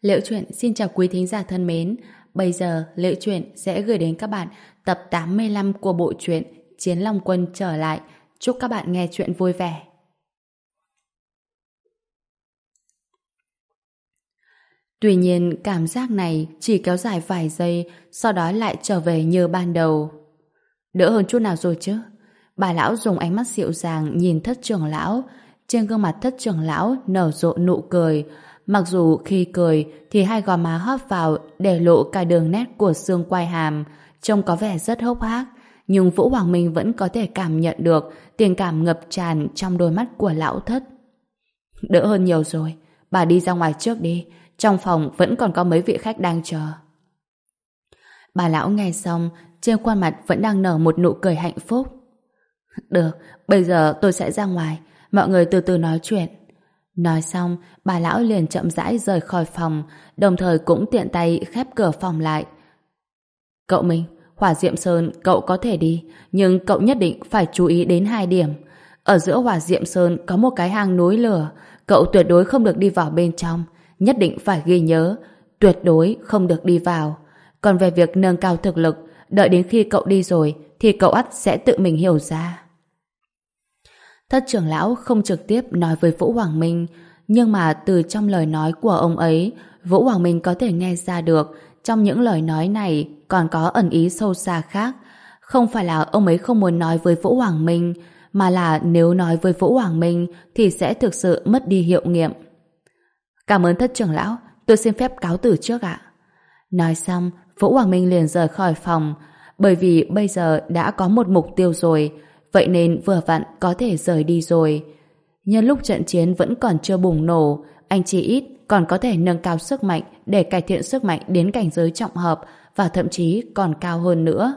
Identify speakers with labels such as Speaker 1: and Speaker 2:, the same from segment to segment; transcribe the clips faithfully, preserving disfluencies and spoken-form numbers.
Speaker 1: Liễu Chuyện xin chào quý thính giả thân mến. Bây giờ Liễu Chuyện sẽ gửi đến các bạn tập tám mươi lăm của bộ truyện Chiến Long Quân trở lại. Chúc các bạn nghe chuyện vui vẻ. Tuy nhiên cảm giác này chỉ kéo dài vài giây, sau đó lại trở về như ban đầu. Đỡ hơn chút nào rồi chứ? Bà lão dùng ánh mắt dịu dàng nhìn Thất trưởng lão. Trên gương mặt Thất trưởng lão nở rộ nụ cười. Mặc dù khi cười thì hai gò má hóp vào để lộ cả đường nét của xương quai hàm, trông có vẻ rất hốc hác, nhưng Vũ Hoàng Minh vẫn có thể cảm nhận được tình cảm ngập tràn trong đôi mắt của lão Thất. Đỡ hơn nhiều rồi, bà đi ra ngoài trước đi, trong phòng vẫn còn có mấy vị khách đang chờ. Bà lão nghe xong, trên khuôn mặt vẫn đang nở một nụ cười hạnh phúc. Được, bây giờ tôi sẽ ra ngoài, mọi người từ từ nói chuyện. Nói xong, bà lão liền chậm rãi rời khỏi phòng, đồng thời cũng tiện tay khép cửa phòng lại. Cậu Minh, Hỏa Diệm Sơn cậu có thể đi, nhưng cậu nhất định phải chú ý đến hai điểm. Ở giữa Hỏa Diệm Sơn có một cái hang núi lửa, cậu tuyệt đối không được đi vào bên trong, nhất định phải ghi nhớ, tuyệt đối không được đi vào. Còn về việc nâng cao thực lực, đợi đến khi cậu đi rồi thì cậu ắt sẽ tự mình hiểu ra. Thất trưởng lão không trực tiếp nói với Vũ Hoàng Minh, nhưng mà từ trong lời nói của ông ấy, Vũ Hoàng Minh có thể nghe ra được trong những lời nói này còn có ẩn ý sâu xa khác. Không phải là ông ấy không muốn nói với Vũ Hoàng Minh, mà là nếu nói với Vũ Hoàng Minh thì sẽ thực sự mất đi hiệu nghiệm. Cảm ơn Thất trưởng lão, tôi xin phép cáo từ trước ạ. Nói xong, Vũ Hoàng Minh liền rời khỏi phòng, bởi vì bây giờ đã có một mục tiêu rồi, vậy nên vừa vặn có thể rời đi rồi. Nhân lúc trận chiến vẫn còn chưa bùng nổ, anh chỉ ít còn có thể nâng cao sức mạnh để cải thiện sức mạnh đến cảnh giới trọng hợp và thậm chí còn cao hơn nữa.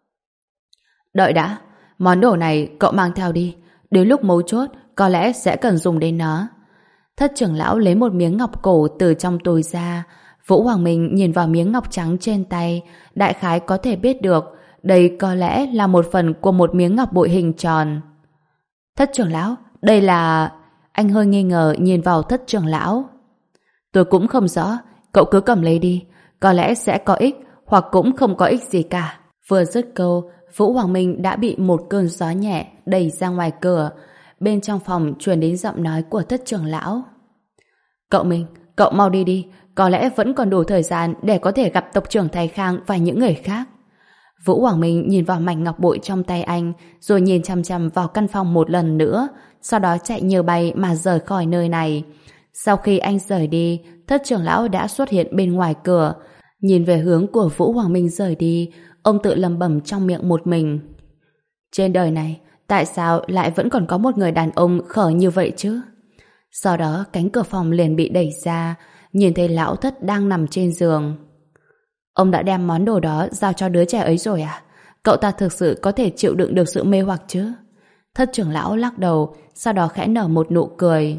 Speaker 1: Đợi đã, món đồ này cậu mang theo đi, đến lúc mấu chốt có lẽ sẽ cần dùng đến nó. Thất trưởng lão lấy một miếng ngọc cổ từ trong túi ra. Vũ Hoàng Minh nhìn vào miếng ngọc trắng trên tay, đại khái có thể biết được đây có lẽ là một phần của một miếng ngọc bội hình tròn. Thất trưởng lão, đây là... Anh hơi nghi ngờ nhìn vào Thất trưởng lão. Tôi cũng không rõ, cậu cứ cầm lấy đi, có lẽ sẽ có ích hoặc cũng không có ích gì cả. Vừa dứt câu, Vũ Hoàng Minh đã bị một cơn gió nhẹ đẩy ra ngoài cửa. Bên trong phòng truyền đến giọng nói của Thất trưởng lão. Cậu Minh, cậu mau đi đi, có lẽ vẫn còn đủ thời gian để có thể gặp tộc trưởng Thái Khang và những người khác. Vũ Hoàng Minh nhìn vào mảnh ngọc bội trong tay anh, rồi nhìn chăm chăm vào căn phòng một lần nữa, sau đó chạy như bay mà rời khỏi nơi này. Sau khi anh rời đi, Thất trưởng lão đã xuất hiện bên ngoài cửa. Nhìn về hướng của Vũ Hoàng Minh rời đi, ông tự lẩm bẩm trong miệng một mình. Trên đời này, tại sao lại vẫn còn có một người đàn ông khờ như vậy chứ? Sau đó cánh cửa phòng liền bị đẩy ra, nhìn thấy lão Thất đang nằm trên giường. Ông đã đem món đồ đó giao cho đứa trẻ ấy rồi à? Cậu ta thực sự có thể chịu đựng được sự mê hoặc chứ? Thất trưởng lão lắc đầu, sau đó khẽ nở một nụ cười.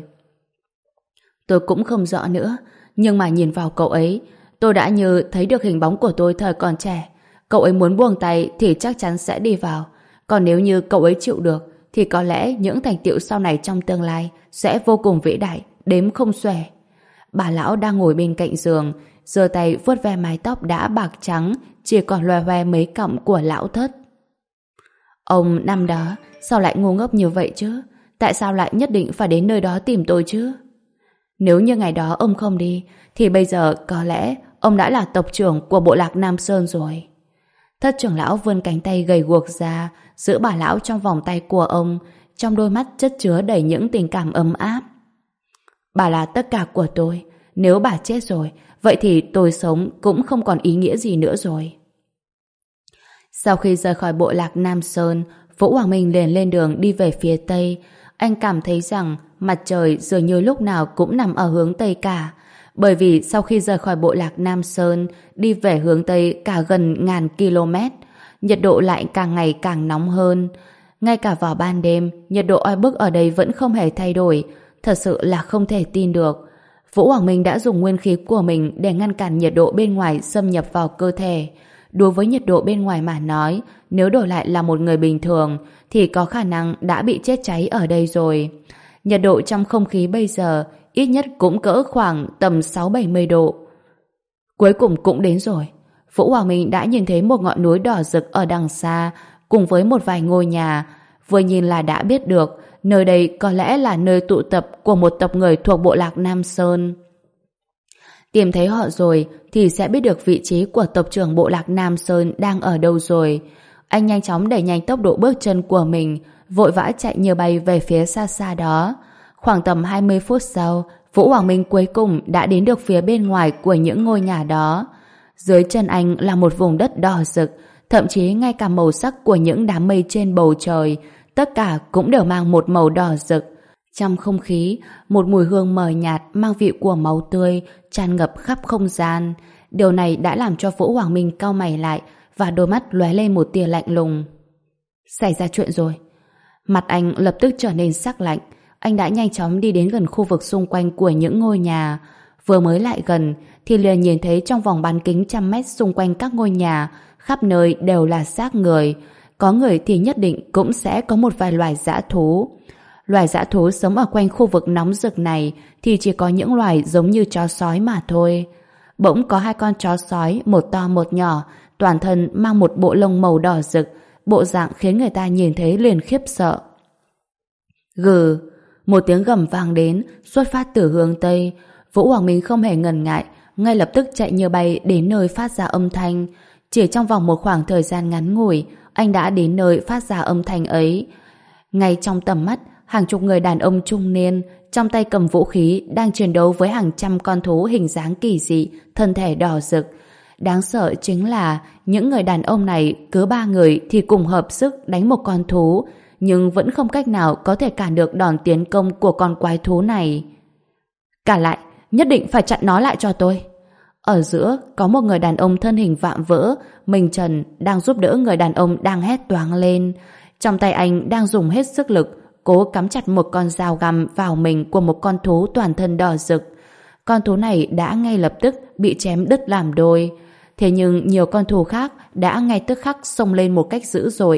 Speaker 1: Tôi cũng không rõ nữa, nhưng mà nhìn vào cậu ấy, tôi đã như thấy được hình bóng của tôi thời còn trẻ. Cậu ấy muốn buông tay thì chắc chắn sẽ đi vào. Còn nếu như cậu ấy chịu được, thì có lẽ những thành tựu sau này trong tương lai sẽ vô cùng vĩ đại, đếm không xuể. Bà lão đang ngồi bên cạnh giường, giơ tay vuốt ve mái tóc đã bạc trắng, chỉ còn loè hoe mấy cọng của lão Thất. Ông năm đó sao lại ngu ngốc như vậy chứ? Tại sao lại nhất định phải đến nơi đó tìm tôi chứ? Nếu như ngày đó ông không đi, thì bây giờ có lẽ ông đã là tộc trưởng của bộ lạc Nam Sơn rồi. Thất trưởng lão vươn cánh tay gầy guộc ra, giữ bà lão trong vòng tay của ông, trong đôi mắt chất chứa đầy những tình cảm ấm áp. Bà là tất cả của tôi, nếu bà chết rồi, vậy thì tôi sống cũng không còn ý nghĩa gì nữa rồi. Sau khi rời khỏi bộ lạc Nam Sơn, Vũ Hoàng Minh liền lên đường đi về phía Tây. Anh cảm thấy rằng mặt trời dường như lúc nào cũng nằm ở hướng Tây cả. Bởi vì sau khi rời khỏi bộ lạc Nam Sơn, đi về hướng Tây cả gần ngàn km, nhiệt độ lại càng ngày càng nóng hơn. Ngay cả vào ban đêm, nhiệt độ oi bức ở đây vẫn không hề thay đổi. Thật sự là không thể tin được. Vũ Hoàng Minh đã dùng nguyên khí của mình để ngăn cản nhiệt độ bên ngoài xâm nhập vào cơ thể. Đối với nhiệt độ bên ngoài mà nói, nếu đổi lại là một người bình thường thì có khả năng đã bị chết cháy ở đây rồi. Nhiệt độ trong không khí bây giờ ít nhất cũng cỡ khoảng tầm sáu bảy mươi độ. Cuối cùng cũng đến rồi. Vũ Hoàng Minh đã nhìn thấy một ngọn núi đỏ rực ở đằng xa, cùng với một vài ngôi nhà. Vừa nhìn là đã biết được, nơi đây có lẽ là nơi tụ tập của một tộc người thuộc bộ lạc Nam Sơn. Tìm thấy họ rồi thì sẽ biết được vị trí của tộc trưởng bộ lạc Nam Sơn đang ở đâu rồi. Anh nhanh chóng đẩy nhanh tốc độ bước chân của mình, vội vã chạy như bay về phía xa xa đó. Khoảng tầm hai mươi phút sau, Vũ Hoàng Minh cuối cùng đã đến được phía bên ngoài của những ngôi nhà đó. Dưới chân anh là một vùng đất đỏ rực, thậm chí ngay cả màu sắc của những đám mây trên bầu trời, tất cả cũng đều mang một màu đỏ rực. Trong không khí, một mùi hương mờ nhạt mang vị của máu tươi tràn ngập khắp không gian. Điều này đã làm cho Vũ Hoàng Minh cau mày lại và đôi mắt lóe lên một tia lạnh lùng. Xảy ra chuyện rồi. Mặt anh lập tức trở nên sắc lạnh. Anh đã nhanh chóng đi đến gần khu vực xung quanh của những ngôi nhà. Vừa mới lại gần thì liền nhìn thấy trong vòng bán kính trăm mét xung quanh các ngôi nhà, khắp nơi đều là xác người. Có người thì nhất định cũng sẽ có một vài loài dã thú. Loài dã thú sống ở quanh khu vực nóng rực này thì chỉ có những loài giống như chó sói mà thôi. Bỗng có hai con chó sói, một to một nhỏ, toàn thân mang một bộ lông màu đỏ rực, bộ dạng khiến người ta nhìn thấy liền khiếp sợ. Gừ, một tiếng gầm vang đến, xuất phát từ hướng Tây. Vũ Hoàng Minh không hề ngần ngại, ngay lập tức chạy như bay đến nơi phát ra âm thanh. Chỉ trong vòng một khoảng thời gian ngắn ngủi, anh đã đến nơi phát ra âm thanh ấy. Ngay trong tầm mắt, hàng chục người đàn ông trung niên, trong tay cầm vũ khí, đang chiến đấu với hàng trăm con thú hình dáng kỳ dị, thân thể đỏ rực. Đáng sợ chính là những người đàn ông này cứ ba người thì cùng hợp sức đánh một con thú, nhưng vẫn không cách nào có thể cản được đòn tiến công của con quái thú này. Cả lại, nhất định phải chặn nó lại cho tôi. Ở giữa có một người đàn ông thân hình vạm vỡ, mình trần, đang giúp đỡ người đàn ông đang hét toáng lên. Trong tay anh đang dùng hết sức lực, cố cắm chặt một con dao găm vào mình của một con thú toàn thân đỏ rực. Con thú này đã ngay lập tức bị chém đứt làm đôi. Thế nhưng nhiều con thú khác đã ngay tức khắc xông lên một cách dữ dội.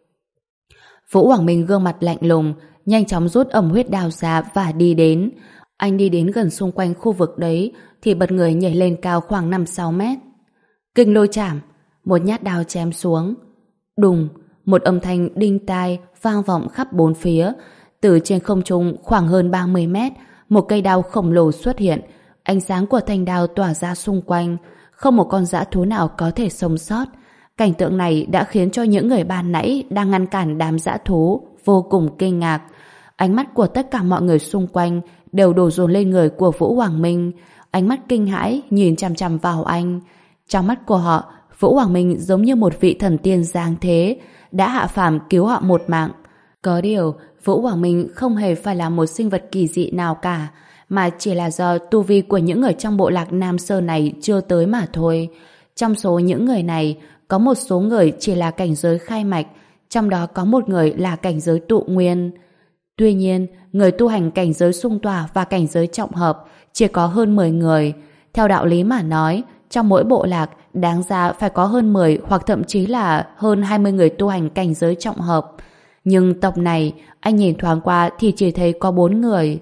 Speaker 1: Vũ Hoàng Minh gương mặt lạnh lùng, nhanh chóng rút ẩm huyết đao ra và đi đến. Anh đi đến gần xung quanh khu vực đấy thì bật người nhảy lên cao khoảng năm sáu mét. Kinh lôi chảm, một nhát đao chém xuống. Đùng, một âm thanh đinh tai vang vọng khắp bốn phía. Từ trên không trung khoảng hơn ba mươi mét, một cây đao khổng lồ xuất hiện. Ánh sáng của thanh đao tỏa ra xung quanh, không một con dã thú nào có thể sống sót. Cảnh tượng này đã khiến cho những người ban nãy đang ngăn cản đám dã thú vô cùng kinh ngạc. Ánh mắt của tất cả mọi người xung quanh đều đổ dồn lên người của Vũ Hoàng Minh. Ánh mắt kinh hãi nhìn chằm chằm vào anh. Trong mắt của họ, Vũ Hoàng Minh giống như một vị thần tiên giáng thế, đã hạ phàm cứu họ một mạng. Có điều, Vũ Hoàng Minh không hề phải là một sinh vật kỳ dị nào cả, mà chỉ là do tu vi của những người trong bộ lạc Nam Sơn này chưa tới mà thôi. Trong số những người này, có một số người chỉ là cảnh giới khai mạch, trong đó có một người là cảnh giới tụ nguyên. Tuy nhiên, người tu hành cảnh giới xung tỏa và cảnh giới trọng hợp chỉ có hơn mười người. Theo đạo lý mà nói, trong mỗi bộ lạc đáng ra phải có hơn mười hoặc thậm chí là hơn hai mươi người tu hành cảnh giới trọng hợp. Nhưng tộc này, anh nhìn thoáng qua thì chỉ thấy có bốn người.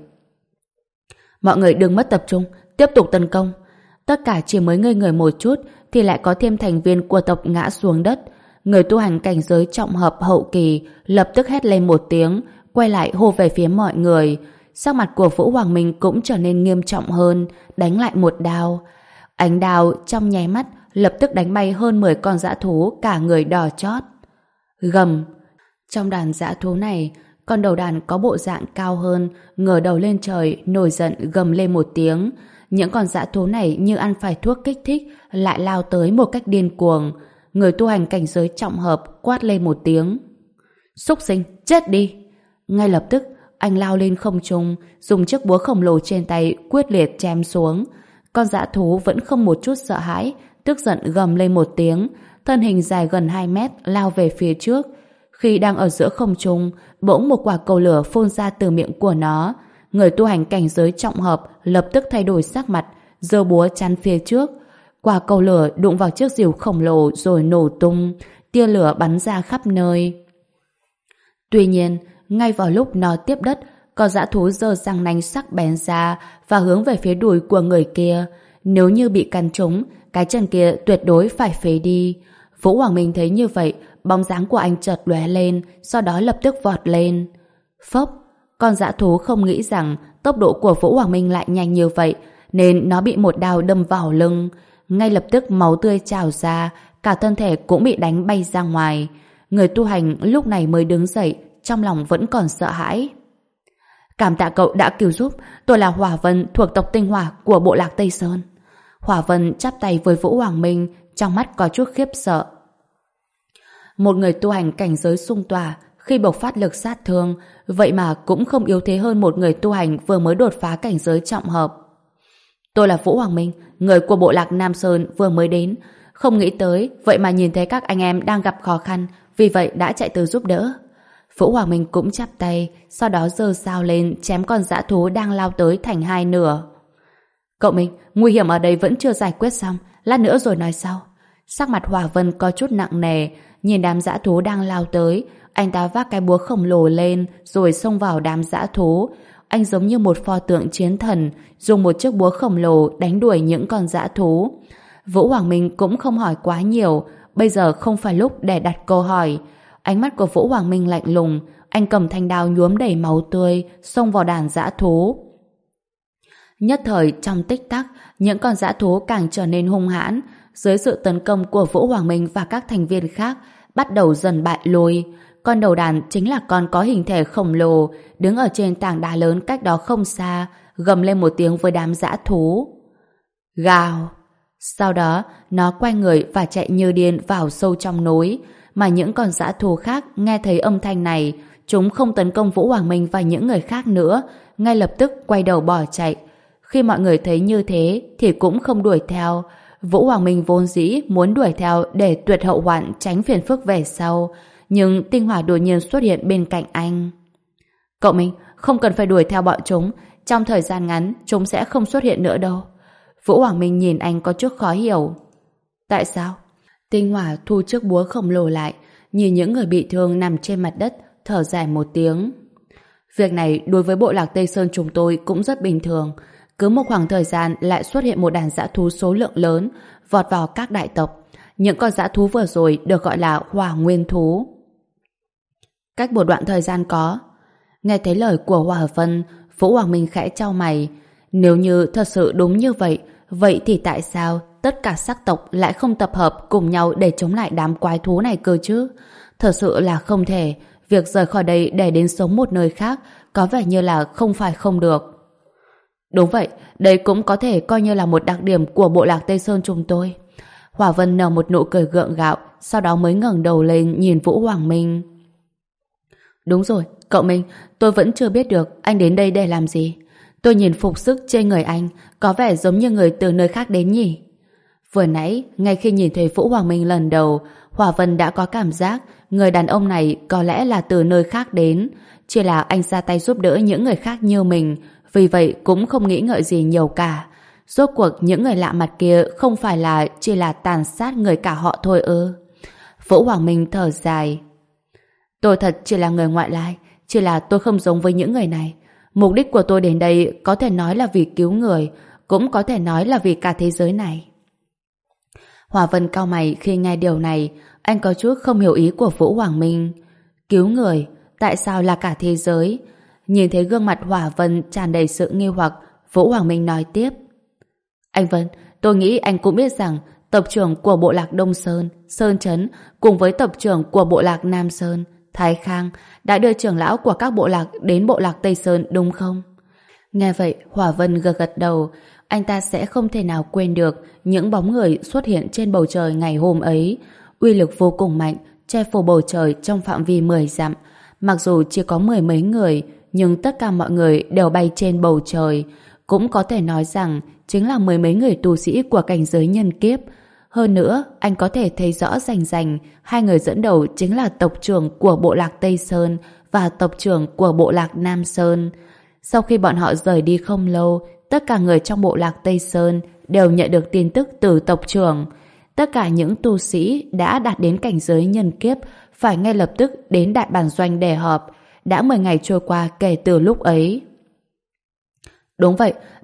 Speaker 1: Mọi người đừng mất tập trung, tiếp tục tấn công. Tất cả chỉ mới ngây người một chút thì lại có thêm thành viên của tộc ngã xuống đất. Người tu hành cảnh giới trọng hợp hậu kỳ lập tức hét lên một tiếng, quay lại hô về phía mọi người. Sắc mặt của Vũ Hoàng Minh cũng trở nên nghiêm trọng hơn, đánh lại một đao. Ánh đao trong nháy mắt lập tức đánh bay hơn mười con dã thú cả người đỏ chót. Gầm. Trong đàn dã thú này, con đầu đàn có bộ dạng cao hơn, ngửa đầu lên trời, nổi giận gầm lên một tiếng. Những con dã thú này như ăn phải thuốc kích thích, lại lao tới một cách điên cuồng. Người tu hành cảnh giới trọng hợp quát lên một tiếng. Súc sinh, chết đi! Ngay lập tức, anh lao lên không trung, dùng chiếc búa khổng lồ trên tay quyết liệt chém xuống. Con dã thú vẫn không một chút sợ hãi, tức giận gầm lên một tiếng, thân hình dài gần hai mét lao về phía trước. Khi đang ở giữa không trung, bỗng một quả cầu lửa phun ra từ miệng của nó. Người tu hành cảnh giới trọng hợp lập tức thay đổi sắc mặt, giơ búa chắn phía trước. Quả cầu lửa đụng vào chiếc rìu khổng lồ rồi nổ tung, tia lửa bắn ra khắp nơi. Tuy nhiên, ngay vào lúc nó tiếp đất, con dã thú giơ răng nanh sắc bén ra và hướng về phía đùi của người kia. Nếu như bị cắn trúng, cái chân kia tuyệt đối phải phế đi. Vũ Hoàng Minh thấy như vậy, bóng dáng của anh chợt lóe lên, sau đó lập tức vọt lên. Phốc, con dã thú không nghĩ rằng tốc độ của Vũ Hoàng Minh lại nhanh như vậy, nên nó bị một đao đâm vào lưng. Ngay lập tức máu tươi trào ra, cả thân thể cũng bị đánh bay ra ngoài. Người tu hành lúc này mới đứng dậy, trong lòng vẫn còn sợ hãi. Cảm tạ cậu đã cứu giúp, tôi là Hỏa Vân thuộc tộc Tinh Hỏa của bộ lạc Tây Sơn. Hỏa Vân chắp tay với Vũ Hoàng Minh, trong mắt có chút khiếp sợ. Một người tu hành cảnh giới xung tỏa, khi bộc phát lực sát thương, vậy mà cũng không yếu thế hơn một người tu hành vừa mới đột phá cảnh giới trọng hợp. Tôi là Vũ Hoàng Minh, người của bộ lạc Nam Sơn vừa mới đến, không nghĩ tới, vậy mà nhìn thấy các anh em đang gặp khó khăn, vì vậy đã chạy tới giúp đỡ. Vũ Hoàng Minh cũng chắp tay, sau đó giơ dao lên chém con dã thú đang lao tới thành hai nửa. Cậu Minh, nguy hiểm ở đây vẫn chưa giải quyết xong, lát nữa rồi nói sau. Sắc mặt Hỏa Vân có chút nặng nề, nhìn đám dã thú đang lao tới, anh ta vác cái búa khổng lồ lên rồi xông vào đám dã thú. Anh giống như một pho tượng chiến thần, dùng một chiếc búa khổng lồ đánh đuổi những con dã thú. Vũ Hoàng Minh cũng không hỏi quá nhiều, bây giờ không phải lúc để đặt câu hỏi. Ánh mắt của Vũ Hoàng Minh lạnh lùng, anh cầm thanh đao nhuốm đầy máu tươi, xông vào đàn dã thú. Nhất thời trong tích tắc, những con dã thú càng trở nên hung hãn. Dưới sự tấn công của Vũ Hoàng Minh và các thành viên khác, bắt đầu dần bại lui. Con đầu đàn chính là con có hình thể khổng lồ, đứng ở trên tảng đá lớn cách đó không xa, gầm lên một tiếng với đám dã thú. Gào! Sau đó, nó quay người và chạy như điên vào sâu trong núi, mà những con dã thú khác nghe thấy âm thanh này, chúng không tấn công Vũ Hoàng Minh và những người khác nữa, ngay lập tức quay đầu bỏ chạy. Khi mọi người thấy như thế thì cũng không đuổi theo. Vũ Hoàng Minh vốn dĩ muốn đuổi theo để tuyệt hậu hoạn, tránh phiền phức về sau, nhưng Tinh Hỏa đột nhiên xuất hiện bên cạnh anh. Cậu Minh, không cần phải đuổi theo bọn chúng, trong thời gian ngắn chúng sẽ không xuất hiện nữa đâu. Vũ Hoàng Minh nhìn anh có chút khó hiểu. Tại sao? Tinh Hỏa thu chiếc búa khổng lồ lại, nhìn những người bị thương nằm trên mặt đất, thở dài một tiếng. Việc này đối với bộ lạc Tây Sơn chúng tôi cũng rất bình thường. Cứ một khoảng thời gian lại xuất hiện một đàn dã thú số lượng lớn, vọt vào các đại tộc. Những con dã thú vừa rồi được gọi là hỏa nguyên thú. Cách một đoạn thời gian có. Nghe thấy lời của Hỏa Vân, Vũ Hoàng Minh khẽ chau mày. Nếu như thật sự đúng như vậy, vậy thì tại sao tất cả sắc tộc lại không tập hợp cùng nhau để chống lại đám quái thú này cơ chứ? Thật sự là không thể. Việc rời khỏi đây để đến sống một nơi khác có vẻ như là không phải không được. Đúng vậy, đây cũng có thể coi như là một đặc điểm của bộ lạc Tây Sơn chúng tôi. Hỏa Vân nở một nụ cười gượng gạo, sau đó mới ngẩng đầu lên nhìn Vũ Hoàng Minh. Đúng rồi, cậu Minh, tôi vẫn chưa biết được anh đến đây để làm gì. Tôi nhìn phục sức trên người anh, có vẻ giống như người từ nơi khác đến nhỉ? Vừa nãy, ngay khi nhìn thấy Vũ Hoàng Minh lần đầu, Hỏa Vân đã có cảm giác người đàn ông này có lẽ là từ nơi khác đến, chỉ là anh ra tay giúp đỡ những người khác như mình, vì vậy cũng không nghĩ ngợi gì nhiều cả. Rốt cuộc những người lạ mặt kia không phải là chỉ là tàn sát người cả họ thôi ư? Vũ Hoàng Minh thở dài. Tôi thật chỉ là người ngoại lai, chỉ là tôi không giống với những người này. Mục đích của tôi đến đây có thể nói là vì cứu người, cũng có thể nói là vì cả thế giới này. Hỏa Vân cau mày khi nghe điều này, anh có chút không hiểu ý của Vũ Hoàng Minh. Cứu người, tại sao là cả thế giới? Nhìn thấy gương mặt Hỏa Vân tràn đầy sự nghi hoặc, Vũ Hoàng Minh nói tiếp. Anh Vân, tôi nghĩ anh cũng biết rằng tộc trưởng của bộ lạc Đông Sơn, Sơn Trấn cùng với tộc trưởng của bộ lạc Nam Sơn, Thái Khang đã đưa trưởng lão của các bộ lạc đến bộ lạc Tây Sơn đúng không? Nghe vậy, Hỏa Vân gật gật đầu. Anh ta sẽ không thể nào quên được những bóng người xuất hiện trên bầu trời ngày hôm ấy. Uy lực vô cùng mạnh, che phủ bầu trời trong phạm vi mười dặm. Mặc dù chỉ có mười mấy người, nhưng tất cả mọi người đều bay trên bầu trời. Cũng có thể nói rằng chính là mười mấy người tu sĩ của cảnh giới nhân kiếp. Hơn nữa, anh có thể thấy rõ rành rành hai người dẫn đầu chính là tộc trưởng của bộ lạc Tây Sơn và tộc trưởng của bộ lạc Nam Sơn. Sau khi bọn họ rời đi không lâu, tất cả người trong bộ lạc Tây Sơn đều nhận được tin tức từ tộc trưởng. Tất cả những tu sĩ đã đạt đến cảnh giới nhân kiếp phải ngay lập tức đến đại bản doanh để họp. Đã mười ngày trôi qua kể từ lúc ấy. Đúng vậy,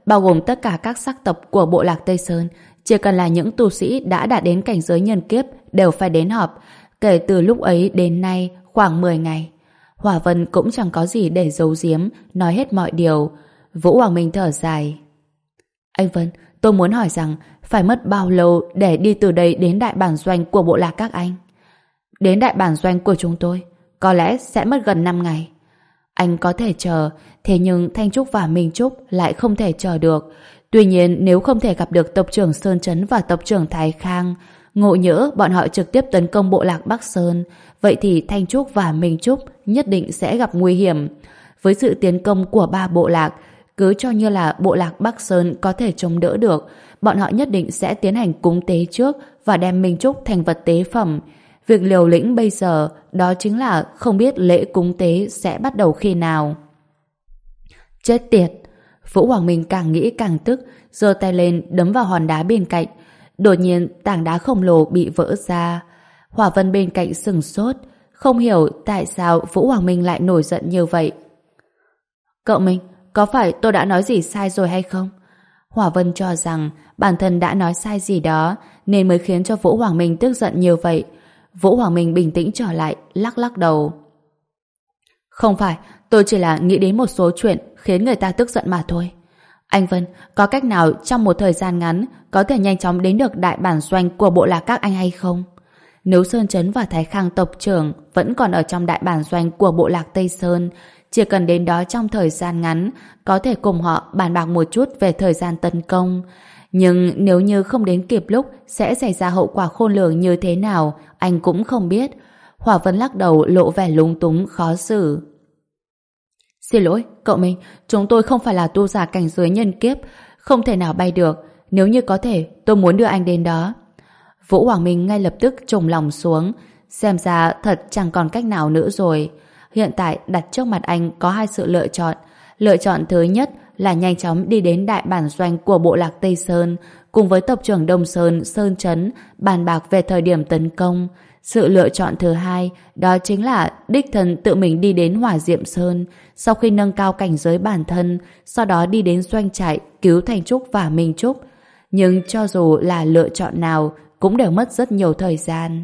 Speaker 1: bao gồm tất cả các sắc tộc của bộ lạc Tây Sơn, chỉ cần là những tu sĩ đã đạt đến cảnh giới nhân kiếp đều phải đến họp. Kể từ lúc ấy đến nay khoảng mười ngày. Hỏa Vân cũng chẳng có gì để giấu giếm, nói hết mọi điều. Vũ Hoàng Minh thở dài. Anh Vân, tôi muốn hỏi rằng phải mất bao lâu để đi từ đây đến đại bản doanh của bộ lạc các anh? Đến đại bản doanh của chúng tôi, có lẽ sẽ mất gần năm ngày. Anh có thể chờ, thế nhưng Thanh Trúc và Minh Trúc lại không thể chờ được. Tuy nhiên, nếu không thể gặp được tộc trưởng Sơn Trấn và tộc trưởng Thái Khang, ngộ nhỡ bọn họ trực tiếp tấn công bộ lạc Bắc Sơn, vậy thì Thanh Trúc và Minh Trúc nhất định sẽ gặp nguy hiểm. Với sự tiến công của ba bộ lạc, cứ cho như là bộ lạc Bắc Sơn có thể chống đỡ được, bọn họ nhất định sẽ tiến hành cúng tế trước và đem Minh Trúc thành vật tế phẩm. Việc liều lĩnh bây giờ đó chính là không biết lễ cúng tế sẽ bắt đầu khi nào. Chết tiệt! Vũ Hoàng Minh càng nghĩ càng tức, giơ tay lên đấm vào hòn đá bên cạnh. Đột nhiên tảng đá khổng lồ bị vỡ ra. Hỏa Vân bên cạnh sừng sốt, không hiểu tại sao Vũ Hoàng Minh lại nổi giận như vậy. Cậu Minh, có phải tôi đã nói gì sai rồi hay không? Hỏa Vân cho rằng bản thân đã nói sai gì đó nên mới khiến cho Vũ Hoàng Minh tức giận như vậy. Vũ Hoàng Minh bình tĩnh trở lại, lắc lắc đầu. Không phải, tôi chỉ là nghĩ đến một số chuyện khiến người ta tức giận mà thôi. Anh Vân, có cách nào trong một thời gian ngắn có thể nhanh chóng đến được đại bản doanh của bộ lạc các anh hay không? Nếu Sơn Trấn và Thái Khang tộc trưởng vẫn còn ở trong đại bản doanh của bộ lạc Tây Sơn, chỉ cần đến đó trong thời gian ngắn, có thể cùng họ bàn bạc một chút về thời gian tấn công. Nhưng nếu như không đến kịp lúc, sẽ xảy ra hậu quả khôn lường như thế nào, anh cũng không biết. Hỏa Vân lắc đầu lộ vẻ lúng túng, khó xử. Xin lỗi, cậu Minh, chúng tôi không phải là tu giả cảnh giới nhân kiếp, không thể nào bay được. Nếu như có thể, tôi muốn đưa anh đến đó. Vũ Hoàng Minh ngay lập tức trùng lòng xuống, xem ra thật chẳng còn cách nào nữa rồi. Hiện tại đặt trước mặt anh có hai sự lựa chọn. Lựa chọn thứ nhất là nhanh chóng đi đến đại bản doanh của bộ lạc Tây Sơn, cùng với tộc trưởng Đông Sơn, Sơn Trấn bàn bạc về thời điểm tấn công. Sự lựa chọn thứ hai đó chính là đích thân tự mình đi đến Hỏa Diệm Sơn, sau khi nâng cao cảnh giới bản thân, sau đó đi đến doanh trại cứu Thanh Trúc và Minh Trúc. Nhưng cho dù là lựa chọn nào cũng đều mất rất nhiều thời gian.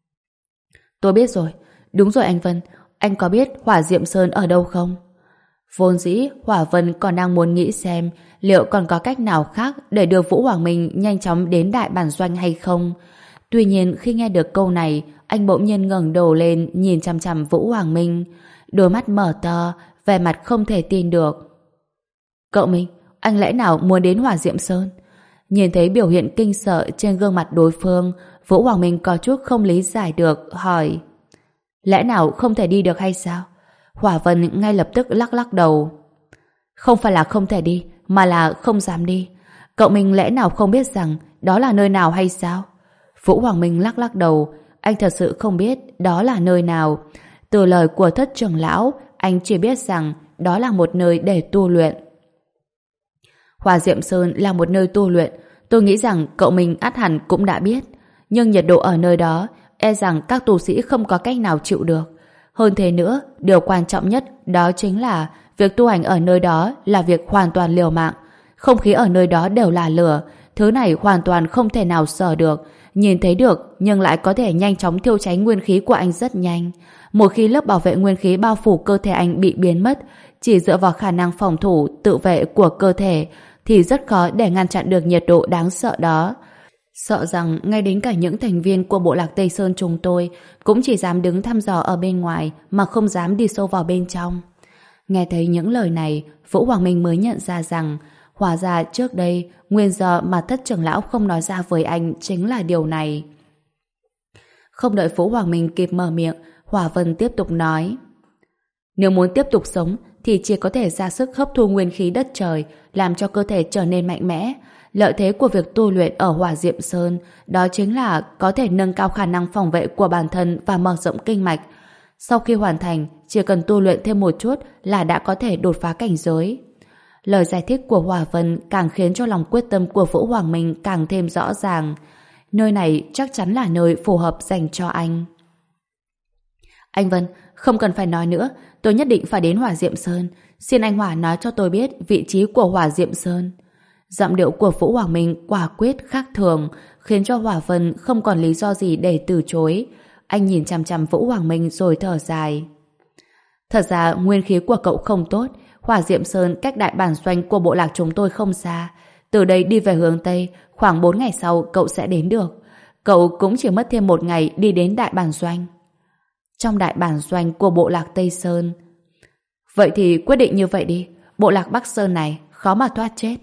Speaker 1: Tôi biết rồi. Đúng rồi anh Vân, anh có biết Hỏa Diệm Sơn ở đâu không? Vốn dĩ Hỏa Vân còn đang muốn nghĩ xem liệu còn có cách nào khác để đưa Vũ Hoàng Minh nhanh chóng đến đại bản doanh hay không. Tuy nhiên khi nghe được câu này, anh bỗng nhiên ngẩng đầu lên nhìn chằm chằm Vũ Hoàng Minh, đôi mắt mở to, vẻ mặt không thể tin được. Cậu Minh, anh lẽ nào muốn đến Hỏa Diệm Sơn? Nhìn thấy biểu hiện kinh sợ trên gương mặt đối phương, Vũ Hoàng Minh có chút không lý giải được, hỏi: lẽ nào không thể đi được hay sao? Hỏa Vân ngay lập tức lắc lắc đầu. Không phải là không thể đi, mà là không dám đi. Cậu Minh lẽ nào không biết rằng đó là nơi nào hay sao? Vũ Hoàng Minh lắc lắc đầu, anh thật sự không biết đó là nơi nào. Từ lời của thất trưởng lão, anh chỉ biết rằng đó là một nơi để tu luyện. Hỏa Diệm Sơn là một nơi tu luyện, tôi nghĩ rằng cậu Minh ắt hẳn cũng đã biết. Nhưng nhiệt độ ở nơi đó, e rằng các tu sĩ không có cách nào chịu được. Hơn thế nữa, điều quan trọng nhất đó chính là việc tu hành ở nơi đó là việc hoàn toàn liều mạng. Không khí ở nơi đó đều là lửa, thứ này hoàn toàn không thể nào sờ được, nhìn thấy được nhưng lại có thể nhanh chóng thiêu cháy nguyên khí của anh rất nhanh. Một khi lớp bảo vệ nguyên khí bao phủ cơ thể anh bị biến mất, chỉ dựa vào khả năng phòng thủ, tự vệ của cơ thể thì rất khó để ngăn chặn được nhiệt độ đáng sợ đó. Sợ rằng ngay đến cả những thành viên của bộ lạc Tây Sơn chúng tôi cũng chỉ dám đứng thăm dò ở bên ngoài mà không dám đi sâu vào bên trong. Nghe thấy những lời này, Vũ Hoàng Minh mới nhận ra rằng hóa ra trước đây nguyên do mà thất trưởng lão không nói ra với anh chính là điều này. Không đợi Vũ Hoàng Minh kịp mở miệng, Hỏa Vân tiếp tục nói: nếu muốn tiếp tục sống thì chỉ có thể ra sức hấp thu nguyên khí đất trời, làm cho cơ thể trở nên mạnh mẽ. Lợi thế của việc tu luyện ở Hỏa Diệm Sơn đó chính là có thể nâng cao khả năng phòng vệ của bản thân và mở rộng kinh mạch. Sau khi hoàn thành, chỉ cần tu luyện thêm một chút là đã có thể đột phá cảnh giới. Lời giải thích của Hỏa Vân càng khiến cho lòng quyết tâm của Vũ Hoàng Minh càng thêm rõ ràng. Nơi này chắc chắn là nơi phù hợp dành cho anh. Anh Vân, không cần phải nói nữa, tôi nhất định phải đến Hỏa Diệm Sơn. Xin anh Hỏa nói cho tôi biết vị trí của Hỏa Diệm Sơn. Giọng điệu của Vũ Hoàng Minh quả quyết khác thường, khiến cho Hỏa Vân không còn lý do gì để từ chối. Anh nhìn chằm chằm Vũ Hoàng Minh rồi thở dài. Thật ra nguyên khí của cậu không tốt. Hỏa Diệm Sơn cách đại bản doanh của bộ lạc chúng tôi không xa. Từ đây đi về hướng Tây, khoảng bốn ngày sau cậu sẽ đến được. Cậu cũng chỉ mất thêm một ngày đi đến đại bản doanh. Trong đại bản doanh của bộ lạc Tây Sơn. Vậy thì quyết định như vậy đi. Bộ lạc Bắc Sơn này khó mà thoát chết.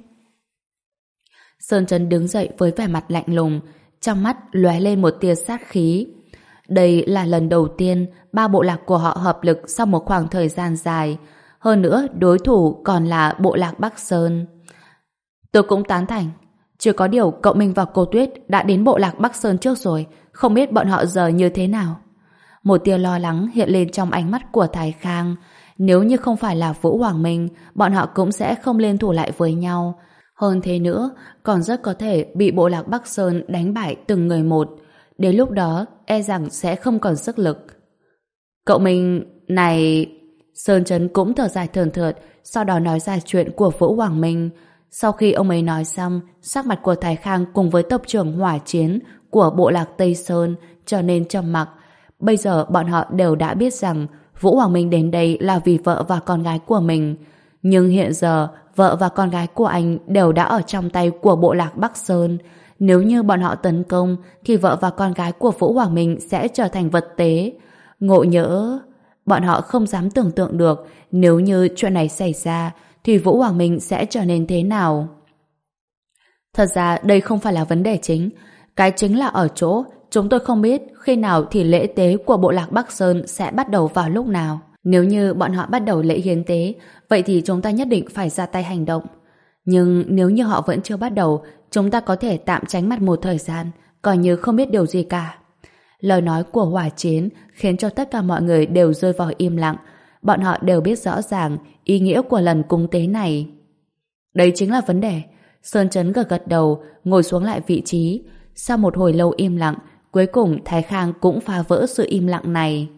Speaker 1: Sơn Trấn đứng dậy với vẻ mặt lạnh lùng, trong mắt lóe lên một tia sát khí. Đây là lần đầu tiên ba bộ lạc của họ hợp lực sau một khoảng thời gian dài. Hơn nữa, đối thủ còn là bộ lạc Bắc Sơn. Tôi cũng tán thành. Chỉ có điều cậu Minh và cô Tuyết đã đến bộ lạc Bắc Sơn trước rồi, không biết bọn họ giờ như thế nào. Một tia lo lắng hiện lên trong ánh mắt của Thái Khang. Nếu như không phải là Vũ Hoàng Minh, bọn họ cũng sẽ không liên thủ lại với nhau. Hơn thế nữa, còn rất có thể bị bộ lạc Bắc Sơn đánh bại từng người một. Đến lúc đó, e rằng sẽ không còn sức lực. Cậu Minh này... Sơn Trấn cũng thở dài thườn thượt, sau đó nói ra chuyện của Vũ Hoàng Minh. Sau khi ông ấy nói xong, sắc mặt của Thái Khang cùng với tộc trưởng hỏa chiến của bộ lạc Tây Sơn trở nên trầm mặc. Bây giờ bọn họ đều đã biết rằng Vũ Hoàng Minh đến đây là vì vợ và con gái của mình. Nhưng hiện giờ, vợ và con gái của anh đều đã ở trong tay của bộ lạc Bắc Sơn. Nếu như bọn họ tấn công, thì vợ và con gái của Vũ Hoàng Minh sẽ trở thành vật tế. Ngộ nhỡ... Bọn họ không dám tưởng tượng được nếu như chuyện này xảy ra thì Vũ Hoàng Minh sẽ trở nên thế nào. Thật ra đây không phải là vấn đề chính. Cái chính là ở chỗ chúng tôi không biết khi nào thì lễ tế của bộ lạc Bắc Sơn sẽ bắt đầu vào lúc nào. Nếu như bọn họ bắt đầu lễ hiến tế, vậy thì chúng ta nhất định phải ra tay hành động. Nhưng nếu như họ vẫn chưa bắt đầu, chúng ta có thể tạm tránh mặt một thời gian, coi như không biết điều gì cả. Lời nói của hỏa chiến khiến cho tất cả mọi người đều rơi vào im lặng. Bọn họ đều biết rõ ràng ý nghĩa của lần cúng tế này. Đấy chính là vấn đề. Sơn Trấn gật gật đầu, ngồi xuống lại vị trí. Sau một hồi lâu im lặng, cuối cùng Thái Khang cũng phá vỡ sự im lặng này.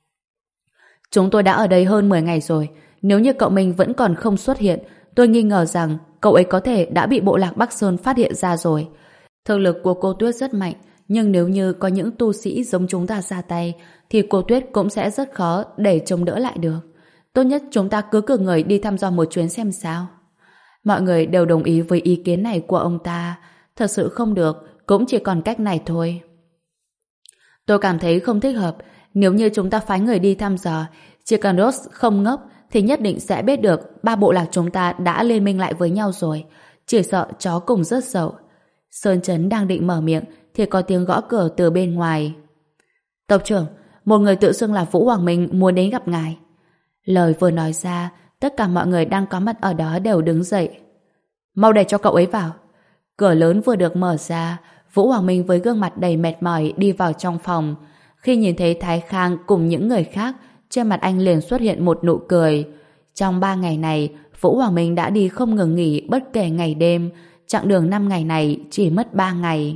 Speaker 1: Chúng tôi đã ở đây hơn mười ngày rồi. Nếu như cậu mình vẫn còn không xuất hiện, tôi nghi ngờ rằng cậu ấy có thể đã bị bộ lạc Bắc Sơn phát hiện ra rồi. Thực lực của cô Tuyết rất mạnh, nhưng nếu như có những tu sĩ giống chúng ta ra tay, thì cô Tuyết cũng sẽ rất khó để chống đỡ lại được. Tốt nhất chúng ta cứ cử người đi thăm dò một chuyến xem sao. Mọi người đều đồng ý với ý kiến này của ông ta. Thật sự không được, cũng chỉ còn cách này thôi. Tôi cảm thấy không thích hợp. Nếu như chúng ta phái người đi thăm dò, chỉ cần Ross không ngốc thì nhất định sẽ biết được ba bộ lạc chúng ta đã liên minh lại với nhau rồi. Chỉ sợ chó cùng rất dậu. Sơn Trấn đang định mở miệng thì có tiếng gõ cửa từ bên ngoài. Tộc trưởng, một người tự xưng là Vũ Hoàng Minh muốn đến gặp ngài. Lời vừa nói ra, tất cả mọi người đang có mặt ở đó đều đứng dậy. Mau để cho cậu ấy vào. Cửa lớn vừa được mở ra, Vũ Hoàng Minh với gương mặt đầy mệt mỏi đi vào trong phòng. Khi nhìn thấy Thái Khang cùng những người khác, trên mặt anh liền xuất hiện một nụ cười. Trong ba ngày này, Vũ Hoàng Minh đã đi không ngừng nghỉ bất kể ngày đêm. Chặng đường năm ngày này chỉ mất ba ngày.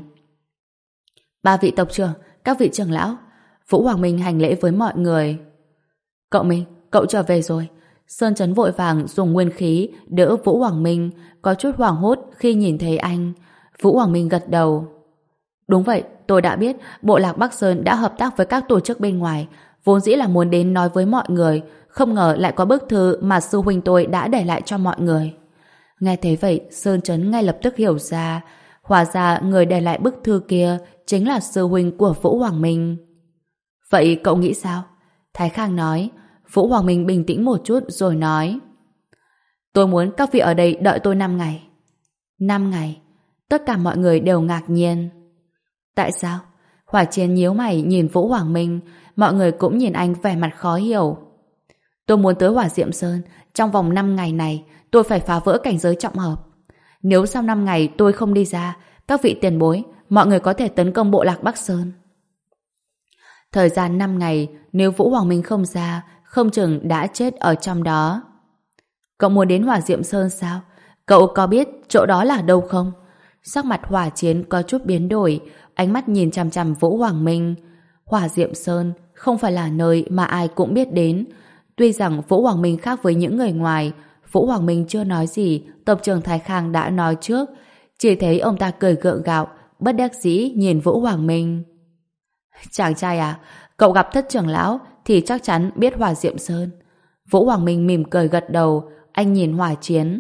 Speaker 1: Ba vị tộc trưởng, các vị trưởng lão. Vũ Hoàng Minh hành lễ với mọi người. Cậu Minh, cậu trở về rồi. Sơn Trấn vội vàng dùng nguyên khí đỡ Vũ Hoàng Minh, có chút hoảng hốt khi nhìn thấy anh. Vũ Hoàng Minh gật đầu. Đúng vậy, tôi đã biết bộ lạc Bắc Sơn đã hợp tác với các tổ chức bên ngoài, vốn dĩ là muốn đến nói với mọi người, không ngờ lại có bức thư mà sư huynh tôi đã để lại cho mọi người. Nghe thấy vậy, Sơn Trấn ngay lập tức hiểu ra, hóa ra người để lại bức thư kia chính là sư huynh của Vũ Hoàng Minh. Vậy cậu nghĩ sao? Thái Khang nói. Vũ Hoàng Minh bình tĩnh một chút rồi nói. Tôi muốn các vị ở đây đợi tôi năm ngày. năm ngày? Tất cả mọi người đều ngạc nhiên. Tại sao? Hỏa Chiến nhíu mày nhìn Vũ Hoàng Minh, mọi người cũng nhìn anh vẻ mặt khó hiểu. Tôi muốn tới Hỏa Diệm Sơn, trong vòng năm ngày này tôi phải phá vỡ cảnh giới trọng hợp. Nếu sau năm ngày tôi không đi ra, các vị tiền bối, mọi người có thể tấn công bộ lạc Bắc Sơn. Thời gian năm ngày, nếu Vũ Hoàng Minh không ra, không chừng đã chết ở trong đó. Cậu muốn đến Hỏa Diệm Sơn sao? Cậu có biết chỗ đó là đâu không? Sắc mặt Hỏa Chiến có chút biến đổi, ánh mắt nhìn chằm chằm Vũ Hoàng Minh. Hỏa Diệm Sơn không phải là nơi mà ai cũng biết đến. Tuy rằng Vũ Hoàng Minh khác với những người ngoài, Vũ Hoàng Minh chưa nói gì, Tộc trưởng Thái Khang đã nói trước. Chỉ thấy ông ta cười gượng gạo, bất đắc dĩ nhìn Vũ Hoàng Minh. Chàng trai à, cậu gặp thất trưởng lão thì chắc chắn biết Hỏa Diệm Sơn. Vũ Hoàng Minh mỉm cười gật đầu, anh nhìn Hỏa Chiến.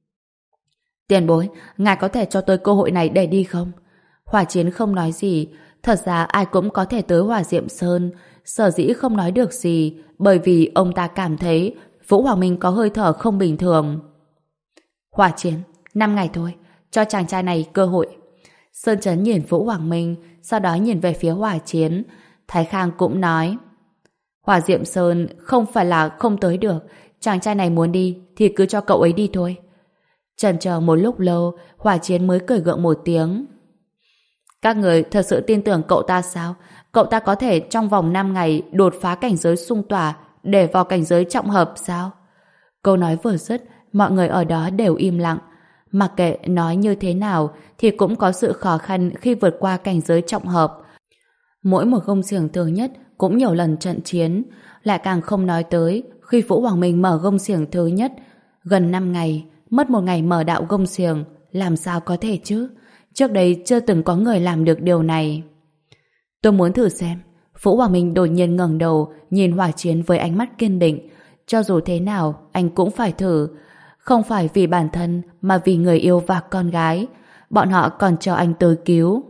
Speaker 1: Tiền bối, ngài có thể cho tôi cơ hội này để đi không? Hỏa Chiến không nói gì. Thật ra ai cũng có thể tới Hỏa Diệm Sơn, sở dĩ không nói được gì bởi vì ông ta cảm thấy Vũ Hoàng Minh có hơi thở không bình thường. Hỏa Chiến, năm ngày thôi, cho chàng trai này cơ hội. Sơn Chấn nhìn Vũ Hoàng Minh, sau đó nhìn về phía Hỏa Chiến. Thái Khang cũng nói, Hỏa Diệm Sơn không phải là không tới được, chàng trai này muốn đi thì cứ cho cậu ấy đi thôi. Chần chờ một lúc lâu, Hỏa Chiến mới cười gượng một tiếng. Các người thật sự tin tưởng cậu ta sao? Cậu ta có thể trong vòng năm ngày đột phá cảnh giới xung tỏa để vào cảnh giới trọng hợp sao? Câu nói vừa dứt, mọi người ở đó đều im lặng. Mặc kệ nói như thế nào thì cũng có sự khó khăn khi vượt qua cảnh giới trọng hợp. Mỗi một gông xiềng thứ nhất cũng nhiều lần trận chiến, lại càng không nói tới khi Vũ Hoàng Minh mở gông xiềng thứ nhất. Gần năm ngày, mất một ngày mở đạo gông xiềng, làm sao có thể chứ? Trước đây chưa từng có người làm được điều này. Tôi muốn thử xem. Vũ Hoàng Minh đột nhiên ngẩng đầu nhìn Hỏa Chiến với ánh mắt kiên định. Cho dù thế nào, anh cũng phải thử. Không phải vì bản thân mà vì người yêu và con gái. Bọn họ còn chờ anh tới cứu.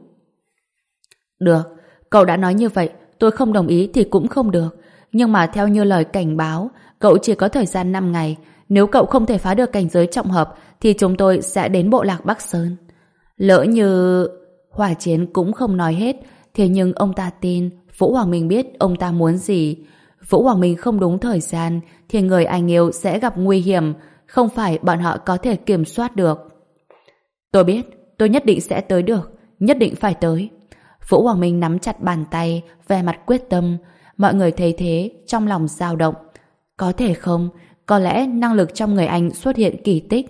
Speaker 1: Được, cậu đã nói như vậy, tôi không đồng ý thì cũng không được. Nhưng mà theo như lời cảnh báo, cậu chỉ có thời gian năm ngày. Nếu cậu không thể phá được cảnh giới trọng hợp thì chúng tôi sẽ đến bộ lạc Bắc Sơn. Lỡ như... Hỏa Chiến cũng không nói hết, thế nhưng ông ta tin Vũ Hoàng Minh biết ông ta muốn gì. Vũ Hoàng Minh không đúng thời gian thì người anh yêu sẽ gặp nguy hiểm, không phải bọn họ có thể kiểm soát được. Tôi biết, tôi nhất định sẽ tới được, nhất định phải tới. Vũ Hoàng Minh nắm chặt bàn tay, vẻ mặt quyết tâm. Mọi người thấy thế, trong lòng dao động. Có thể không, có lẽ năng lực trong người anh xuất hiện kỳ tích.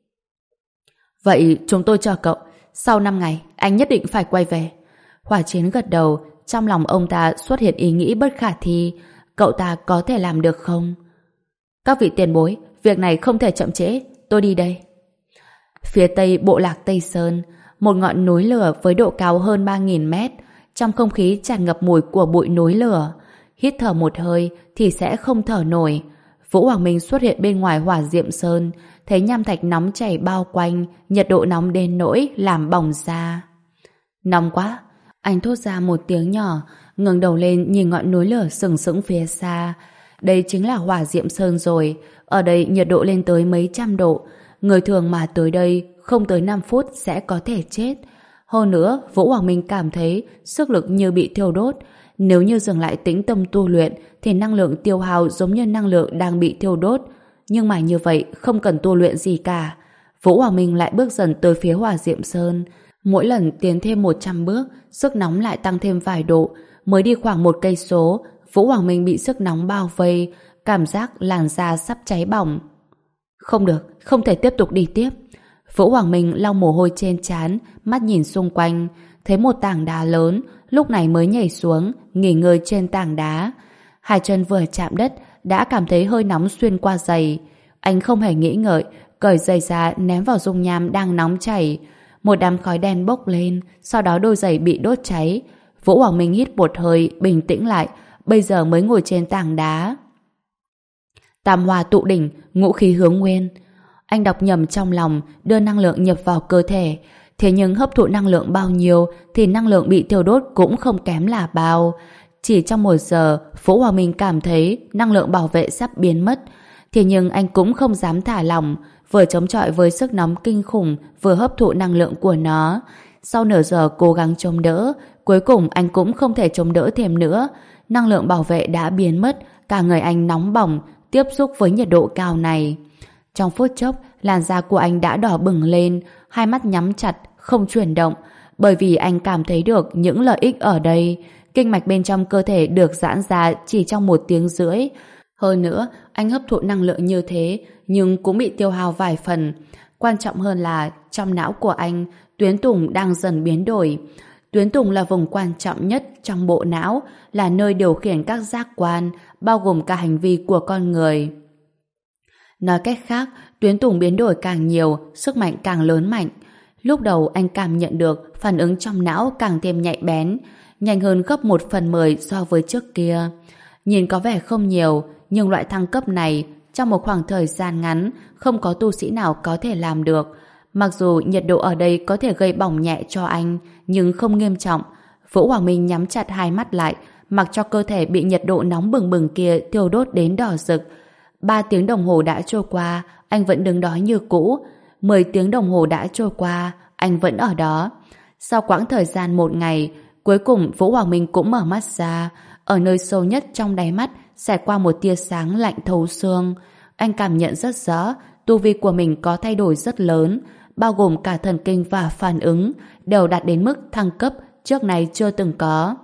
Speaker 1: Vậy chúng tôi chờ cậu. Sau năm ngày, anh nhất định phải quay về. Hỏa Chiến gật đầu, trong lòng ông ta xuất hiện ý nghĩ bất khả thi. Cậu ta có thể làm được không? Các vị tiền bối, việc này không thể chậm trễ, tôi đi đây. Phía tây bộ lạc Tây Sơn, một ngọn núi lửa với độ cao hơn ba nghìn mét, trong không khí tràn ngập mùi của bụi núi lửa. Hít thở một hơi thì sẽ không thở nổi. Vũ Hoàng Minh xuất hiện bên ngoài Hỏa Diệm Sơn, thấy nham thạch nóng chảy bao quanh, nhiệt độ nóng đến nỗi làm bỏng da. Nóng quá! Anh thốt ra một tiếng nhỏ, ngẩng đầu lên nhìn ngọn núi lửa sừng sững phía xa. Đây chính là Hỏa Diệm Sơn rồi, ở đây nhiệt độ lên tới mấy trăm độ. Người thường mà tới đây không tới năm phút sẽ có thể chết. Hơn nữa, Vũ Hoàng Minh cảm thấy sức lực như bị thiêu đốt. Nếu như dừng lại tĩnh tâm tu luyện thì năng lượng tiêu hao giống như năng lượng đang bị thiêu đốt. Nhưng mà như vậy không cần tu luyện gì cả. Vũ Hoàng Minh lại bước dần tới phía Hỏa Diệm Sơn. Mỗi lần tiến thêm một trăm bước, sức nóng lại tăng thêm vài độ. Mới đi khoảng một cây số, Vũ Hoàng Minh bị sức nóng bao vây, cảm giác làn da sắp cháy bỏng. Không được, không thể tiếp tục đi tiếp. Vũ Hoàng Minh lau mồ hôi trên trán, mắt nhìn xung quanh, thấy một tảng đá lớn, lúc này mới nhảy xuống, nghỉ ngơi trên tảng đá. Hai chân vừa chạm đất, đã cảm thấy hơi nóng xuyên qua giày. Anh không hề nghĩ ngợi, cởi giày ra ném vào dung nham đang nóng chảy. Một đám khói đen bốc lên, sau đó đôi giày bị đốt cháy. Vũ Hoàng Minh hít một hơi, bình tĩnh lại, bây giờ mới ngồi trên tảng đá. Tam hoa tụ đỉnh, ngũ khí hướng nguyên. Anh đọc nhầm trong lòng, đưa năng lượng nhập vào cơ thể. Thế nhưng hấp thụ năng lượng bao nhiêu thì năng lượng bị thiêu đốt cũng không kém là bao. Chỉ trong một giờ, Vũ Hoàng Minh cảm thấy năng lượng bảo vệ sắp biến mất. Thế nhưng anh cũng không dám thả lỏng, vừa chống chọi với sức nóng kinh khủng, vừa hấp thụ năng lượng của nó. Sau nửa giờ cố gắng chống đỡ, cuối cùng anh cũng không thể chống đỡ thêm nữa. Năng lượng bảo vệ đã biến mất, cả người anh nóng bỏng, tiếp xúc với nhiệt độ cao này. Trong phút chốc, làn da của anh đã đỏ bừng lên, hai mắt nhắm chặt, không chuyển động, bởi vì anh cảm thấy được những lợi ích ở đây. Kinh mạch bên trong cơ thể được giãn ra chỉ trong một tiếng rưỡi. Hơn nữa, anh hấp thụ năng lượng như thế, nhưng cũng bị tiêu hao vài phần. Quan trọng hơn là trong não của anh, tuyến tùng đang dần biến đổi. Tuyến tùng là vùng quan trọng nhất trong bộ não, là nơi điều khiển các giác quan, bao gồm cả hành vi của con người. Nói cách khác, tuyến tùng biến đổi càng nhiều, sức mạnh càng lớn mạnh. Lúc đầu anh cảm nhận được phản ứng trong não càng thêm nhạy bén, nhanh hơn gấp một phần mười so với trước kia. Nhìn có vẻ không nhiều, nhưng loại thăng cấp này trong một khoảng thời gian ngắn không có tu sĩ nào có thể làm được. Mặc dù nhiệt độ ở đây có thể gây bỏng nhẹ cho anh, nhưng không nghiêm trọng. Vũ Hoàng Minh nhắm chặt hai mắt lại, mặc cho cơ thể bị nhiệt độ nóng bừng bừng kia thiêu đốt đến đỏ rực. Ba tiếng đồng hồ đã trôi qua, anh vẫn đứng đó như cũ. Mười tiếng đồng hồ đã trôi qua, anh vẫn ở đó. Sau quãng thời gian một ngày, cuối cùng Vũ Hoàng Minh cũng mở mắt ra. Ở nơi sâu nhất trong đáy mắt xẹt qua một tia sáng lạnh thấu xương. Anh cảm nhận rất rõ tu vi của mình có thay đổi rất lớn, bao gồm cả thần kinh và phản ứng đều đạt đến mức thăng cấp trước này chưa từng có.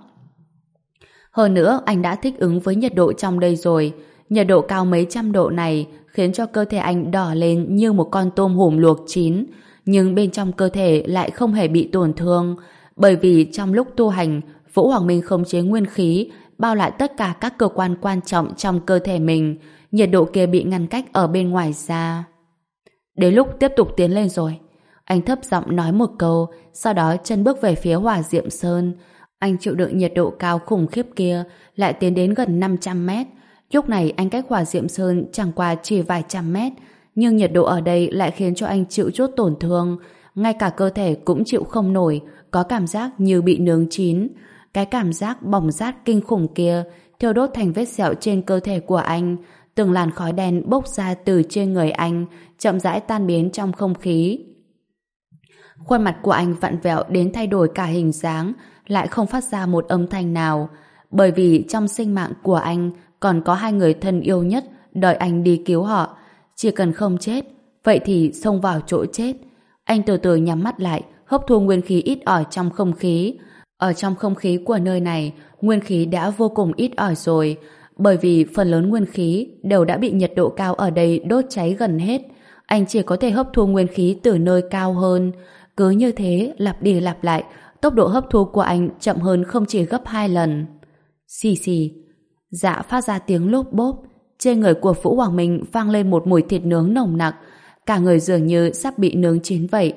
Speaker 1: Hơn nữa, anh đã thích ứng với nhiệt độ trong đây rồi. Nhiệt độ cao mấy trăm độ này khiến cho cơ thể anh đỏ lên như một con tôm hùm luộc chín, nhưng bên trong cơ thể lại không hề bị tổn thương, bởi vì trong lúc tu hành, Vũ Hoàng Minh khống chế nguyên khí bao lại tất cả các cơ quan quan trọng trong cơ thể mình. Nhiệt độ kia bị ngăn cách ở bên ngoài ra. Đến lúc tiếp tục tiến lên rồi. Anh thấp giọng nói một câu, sau đó chân bước về phía Hỏa Diệm Sơn. Anh chịu đựng nhiệt độ cao khủng khiếp kia, lại tiến đến gần năm trăm mét. Lúc này anh cách Hỏa Diệm Sơn chẳng qua chỉ vài trăm mét, nhưng nhiệt độ ở đây lại khiến cho anh chịu chút tổn thương. Ngay cả cơ thể cũng chịu không nổi, có cảm giác như bị nướng chín. Cái cảm giác bỏng rát kinh khủng kia thiêu đốt thành vết sẹo trên cơ thể của anh. Từng làn khói đen bốc ra từ trên người anh, chậm rãi tan biến trong không khí. Khuôn mặt của anh vặn vẹo đến thay đổi cả hình dáng, lại không phát ra một âm thanh nào, bởi vì trong sinh mạng của anh còn có hai người thân yêu nhất đợi anh đi cứu họ. Chỉ cần không chết, vậy thì xông vào chỗ chết. Anh từ từ nhắm mắt lại, hấp thu nguyên khí ít ỏi trong không khí. Ở trong không khí của nơi này, nguyên khí đã vô cùng ít ỏi rồi, bởi vì phần lớn nguyên khí đều đã bị nhiệt độ cao ở đây đốt cháy gần hết. Anh chỉ có thể hấp thu nguyên khí từ nơi cao hơn. Cứ như thế, lặp đi lặp lại, tốc độ hấp thu của anh chậm hơn không chỉ gấp hai lần. Xì xì, dạ phát ra tiếng lốp bốp. Trên người của Vũ Hoàng Minh vang lên một mùi thịt nướng nồng nặc, cả người dường như sắp bị nướng chín vậy.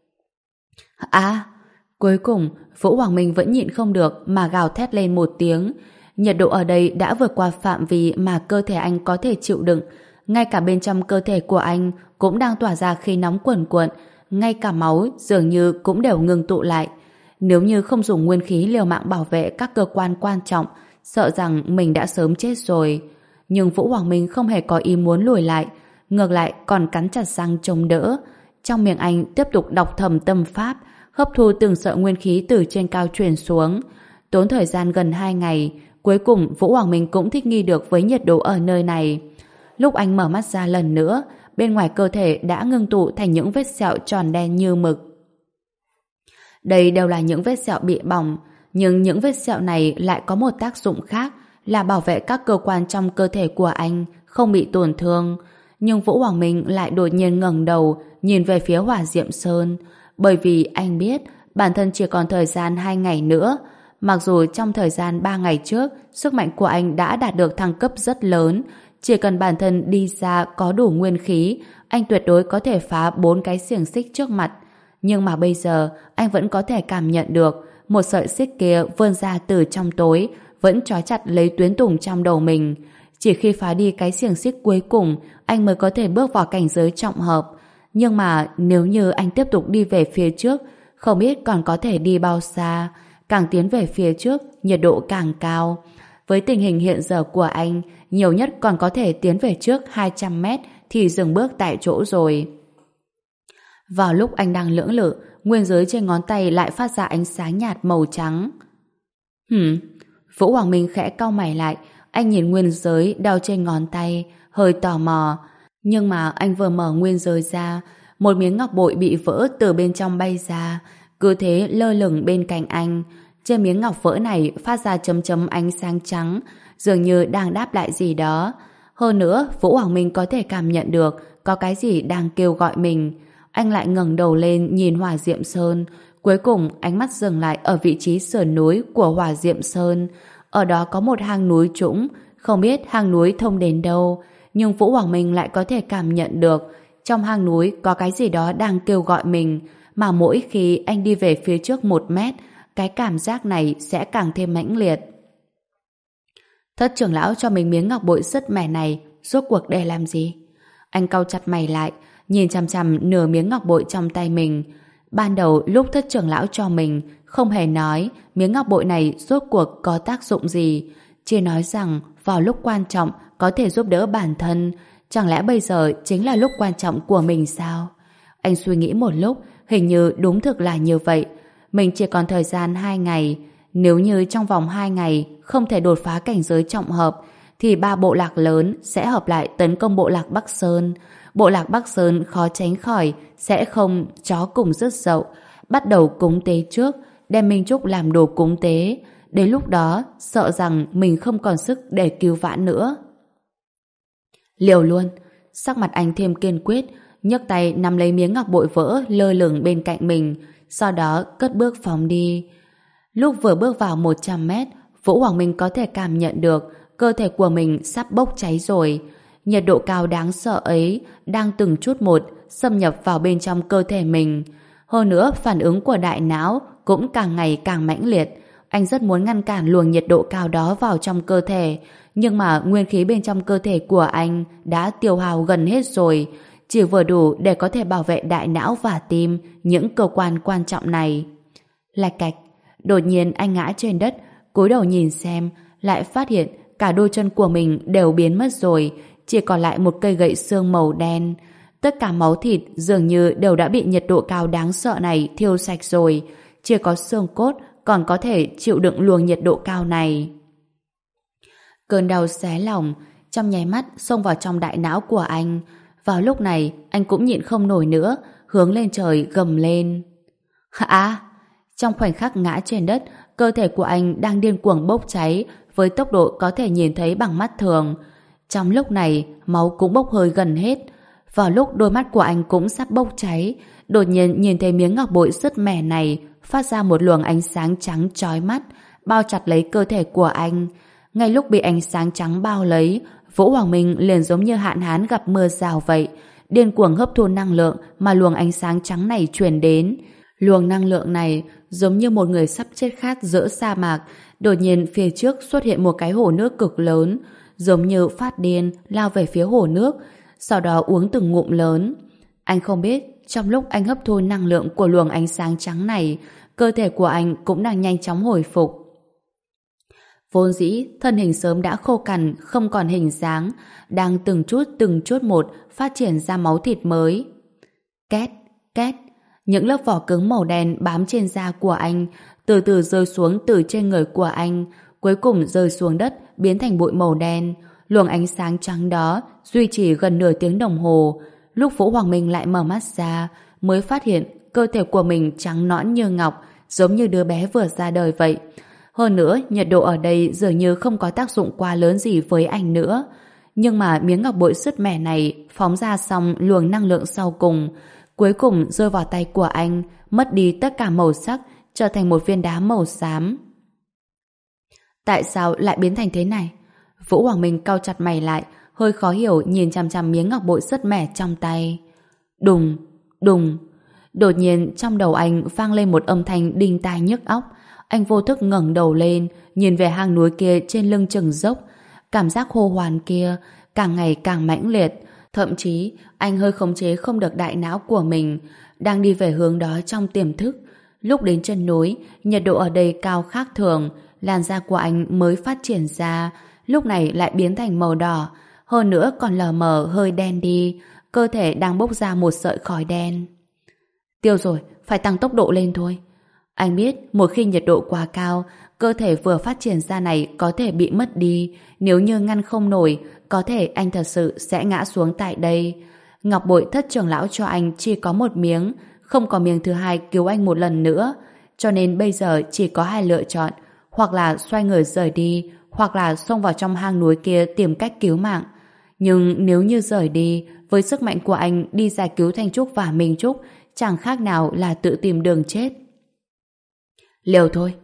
Speaker 1: À, cuối cùng Vũ Hoàng Minh vẫn nhịn không được mà gào thét lên một tiếng. Nhiệt độ ở đây đã vượt qua phạm vi mà cơ thể anh có thể chịu đựng. Ngay cả bên trong cơ thể của anh cũng đang tỏa ra khí nóng cuồn cuộn, ngay cả máu dường như cũng đều ngừng tụ lại. Nếu như không dùng nguyên khí liều mạng bảo vệ các cơ quan quan trọng, sợ rằng mình đã sớm chết rồi. Nhưng Vũ Hoàng Minh không hề có ý muốn lùi lại, ngược lại còn cắn chặt răng chống đỡ. Trong miệng anh tiếp tục đọc thầm tâm pháp, hấp thu từng sợi nguyên khí từ trên cao truyền xuống. Tốn thời gian gần hai ngày, cuối cùng Vũ Hoàng Minh cũng thích nghi được với nhiệt độ ở nơi này. Lúc anh mở mắt ra lần nữa, bên ngoài cơ thể đã ngưng tụ thành những vết sẹo tròn đen như mực. Đây đều là những vết sẹo bị bỏng, nhưng những vết sẹo này lại có một tác dụng khác, là bảo vệ các cơ quan trong cơ thể của anh không bị tổn thương. Nhưng Vũ Hoàng Minh lại đột nhiên ngẩng đầu nhìn về phía Hỏa Diệm Sơn, bởi vì anh biết bản thân chỉ còn thời gian hai ngày nữa. Mặc dù trong thời gian ba ngày trước sức mạnh của anh đã đạt được thăng cấp rất lớn, chỉ cần bản thân đi ra có đủ nguyên khí, anh tuyệt đối có thể phá bốn cái xiềng xích trước mặt. Nhưng mà bây giờ anh vẫn có thể cảm nhận được một sợi xích kia vươn ra từ trong tối, vẫn trói chặt lấy tuyến tùng trong đầu mình. Chỉ khi phá đi cái xiềng xích cuối cùng, anh mới có thể bước vào cảnh giới trọng hợp. Nhưng mà nếu như anh tiếp tục đi về phía trước, không biết còn có thể đi bao xa. Càng tiến về phía trước, nhiệt độ càng cao. Với tình hình hiện giờ của anh, nhiều nhất còn có thể tiến về trước hai trăm mét thì dừng bước tại chỗ rồi. Vào lúc anh đang lưỡng lự, nguyên giới trên ngón tay lại phát ra ánh sáng nhạt màu trắng. Hừm, Vũ Hoàng Minh khẽ cau mày lại, anh nhìn nguyên giới đeo trên ngón tay, hơi tò mò. Nhưng mà anh vừa mở nguyên giới ra, một miếng ngọc bội bị vỡ từ bên trong bay ra, cứ thế lơ lửng bên cạnh anh. Trên miếng ngọc vỡ này phát ra chấm chấm ánh sáng trắng, dường như đang đáp lại gì đó. Hơn nữa, Vũ Hoàng Minh có thể cảm nhận được có cái gì đang kêu gọi mình. Anh lại ngẩng đầu lên nhìn Hỏa Diệm Sơn. Cuối cùng ánh mắt dừng lại ở vị trí sườn núi của Hỏa Diệm Sơn. Ở đó có một hang núi trũng, không biết hang núi thông đến đâu. nhưng Vũ Hoàng Minh lại có thể cảm nhận được trong hang núi có cái gì đó đang kêu gọi mình, mà mỗi khi anh đi về phía trước một mét, cái cảm giác này sẽ càng thêm mãnh liệt. Thất trưởng lão cho mình miếng ngọc bội sứt mẻ này rốt cuộc để làm gì? Anh cau chặt mày lại, nhìn chằm chằm nửa miếng ngọc bội trong tay mình. Ban đầu lúc thất trưởng lão cho mình, không hề nói miếng ngọc bội này rốt cuộc có tác dụng gì, chỉ nói rằng vào lúc quan trọng có thể giúp đỡ bản thân. Chẳng lẽ bây giờ chính là lúc quan trọng của mình sao? Anh suy nghĩ một lúc, hình như đúng thực là như vậy. Mình chỉ còn thời gian hai ngày. Nếu như trong vòng hai ngày không thể đột phá cảnh giới trọng hợp, thì ba bộ lạc lớn sẽ hợp lại tấn công bộ lạc Bắc Sơn. Bộ lạc Bắc Sơn khó tránh khỏi sẽ không chó cùng rứt dậu, bắt đầu cúng tế trước, đem Minh Trúc làm đồ cúng tế. Đến lúc đó, sợ rằng mình không còn sức để cứu vãn nữa. Liều luôn. Sắc mặt anh thêm kiên quyết, nhấc tay nắm lấy miếng ngọc bội vỡ lơ lửng bên cạnh mình, sau đó cất bước phóng đi. Lúc vừa bước vào một trăm mét, Vũ Hoàng Minh có thể cảm nhận được cơ thể của mình sắp bốc cháy rồi. Nhiệt độ cao đáng sợ ấy đang từng chút một xâm nhập vào bên trong cơ thể mình. Hơn nữa, phản ứng của đại não cũng càng ngày càng mãnh liệt. Anh rất muốn ngăn cản luồng nhiệt độ cao đó vào trong cơ thể, nhưng mà nguyên khí bên trong cơ thể của anh đã tiêu hao gần hết rồi, chỉ vừa đủ để có thể bảo vệ đại não và tim, những cơ quan quan trọng này. Lạch cạch, đột nhiên anh ngã trên đất, cúi đầu nhìn xem, lại phát hiện cả đôi chân của mình đều biến mất rồi, chỉ còn lại một cây gậy xương màu đen. Tất cả máu thịt dường như đều đã bị nhiệt độ cao đáng sợ này thiêu sạch rồi, chỉ có xương cốt còn có thể chịu đựng luồng nhiệt độ cao này. Cơn đau xé lòng trong nháy mắt xông vào trong đại não của anh. Vào lúc này anh cũng nhịn không nổi nữa, hướng lên trời gầm lên. À! Trong khoảnh khắc ngã trên đất, cơ thể của anh đang điên cuồng bốc cháy với tốc độ có thể nhìn thấy bằng mắt thường. Trong lúc này, máu cũng bốc hơi gần hết. Vào lúc đôi mắt của anh cũng sắp bốc cháy, đột nhiên nhìn thấy miếng ngọc bội sứt mẻ này phát ra một luồng ánh sáng trắng chói mắt, bao chặt lấy cơ thể của anh. Ngay lúc bị ánh sáng trắng bao lấy, Vũ Hoàng Minh liền giống như hạn hán gặp mưa rào vậy, điên cuồng hấp thu năng lượng mà luồng ánh sáng trắng này truyền đến. Luồng năng lượng này giống như một người sắp chết khát giữa sa mạc, đột nhiên phía trước xuất hiện một cái hồ nước cực lớn, giống như phát điên lao về phía hồ nước, sau đó uống từng ngụm lớn. Anh không biết trong lúc anh hấp thu năng lượng của luồng ánh sáng trắng này, cơ thể của anh cũng đang nhanh chóng hồi phục. Vốn dĩ thân hình sớm đã khô cằn, không còn hình dáng, đang từng chút từng chút một phát triển ra máu thịt mới. Két, két, những lớp vỏ cứng màu đen bám trên da của anh từ từ rơi xuống từ trên người của anh, cuối cùng rơi xuống đất biến thành bụi màu đen. Luồng ánh sáng trắng đó duy trì gần nửa tiếng đồng hồ. Lúc Vũ Hoàng Minh lại mở mắt ra, mới phát hiện cơ thể của mình trắng nõn như ngọc, giống như đứa bé vừa ra đời vậy. Hơn nữa, nhiệt độ ở đây dường như không có tác dụng quá lớn gì với anh nữa. Nhưng mà miếng ngọc bội sứt mẻ này phóng ra xong luồng năng lượng sau cùng, cuối cùng rơi vào tay của anh, mất đi tất cả màu sắc, trở thành một viên đá màu xám. Tại sao lại biến thành thế này? Vũ Hoàng Minh cau chặt mày lại, hơi khó hiểu nhìn chằm chằm miếng ngọc bội sứt mẻ trong tay. Đùng, đùng. Đột nhiên trong đầu anh vang lên một âm thanh đinh tai nhức óc. Anh vô thức ngẩng đầu lên, nhìn về hang núi kia trên lưng chừng dốc. Cảm giác hô hoán kia càng ngày càng mãnh liệt. Thậm chí anh hơi khống chế không được đại não của mình, đang đi về hướng đó trong tiềm thức. Lúc đến chân núi, nhiệt độ ở đây cao khác thường, làn da của anh mới phát triển ra, lúc này lại biến thành màu đỏ, hơn nữa còn lờ mờ hơi đen đi, cơ thể đang bốc ra một sợi khói đen. Tiêu rồi, phải tăng tốc độ lên thôi. Anh biết một khi nhiệt độ quá cao, cơ thể vừa phát triển ra này có thể bị mất đi, nếu như ngăn không nổi, có thể anh thật sự sẽ ngã xuống tại đây. Ngọc bội thất trưởng lão cho anh chỉ có một miếng, không có miếng thứ hai cứu anh một lần nữa, cho nên bây giờ chỉ có hai lựa chọn, hoặc là xoay người rời đi, hoặc là xông vào trong hang núi kia tìm cách cứu mạng. Nhưng nếu như rời đi, với sức mạnh của anh đi giải cứu Thanh Trúc và Minh Trúc, chẳng khác nào là tự tìm đường chết. Liều thôi.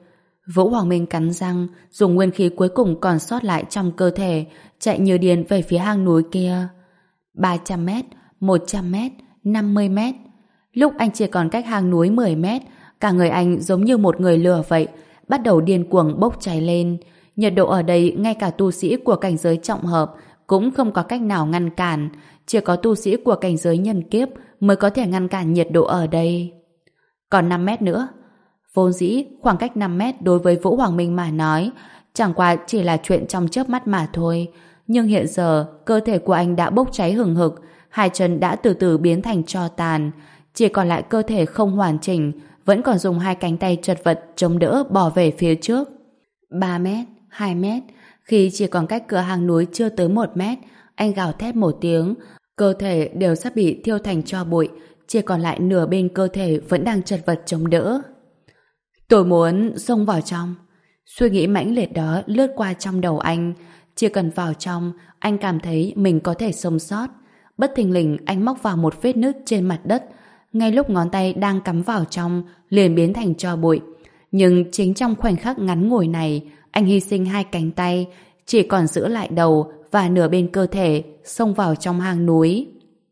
Speaker 1: Vũ Hoàng Minh cắn răng, dùng nguyên khí cuối cùng còn sót lại trong cơ thể, chạy như điên về phía hang núi kia. ba trăm mét, một trăm mét, năm mươi mét. Lúc anh chỉ còn cách hang núi mười mét, cả người anh giống như một người lửa vậy, bắt đầu điên cuồng bốc cháy lên. Nhiệt độ ở đây ngay cả tu sĩ của cảnh giới trọng hợp cũng không có cách nào ngăn cản, chỉ có tu sĩ của cảnh giới nhân kiếp mới có thể ngăn cản nhiệt độ ở đây. Còn năm mét nữa. Vốn dĩ, khoảng cách năm mét đối với Vũ Hoàng Minh mà nói, chẳng qua chỉ là chuyện trong chớp mắt mà thôi. Nhưng hiện giờ, cơ thể của anh đã bốc cháy hừng hực, hai chân đã từ từ biến thành tro tàn, chỉ còn lại cơ thể không hoàn chỉnh, vẫn còn dùng hai cánh tay chật vật chống đỡ bò về phía trước. ba mét, hai mét, khi chỉ còn cách cửa hang núi chưa tới một mét, anh gào thét một tiếng, cơ thể đều sắp bị thiêu thành tro bụi, chỉ còn lại nửa bên cơ thể vẫn đang chật vật chống đỡ. Tôi muốn xông vào trong. Suy nghĩ mãnh liệt đó lướt qua trong đầu anh. Chỉ cần vào trong, anh cảm thấy mình có thể sống sót. Bất thình lình anh móc vào một vết nứt trên mặt đất. Ngay lúc ngón tay đang cắm vào trong, liền biến thành tro bụi. Nhưng chính trong khoảnh khắc ngắn ngủi này, anh hy sinh hai cánh tay, chỉ còn giữ lại đầu và nửa bên cơ thể, xông vào trong hang núi.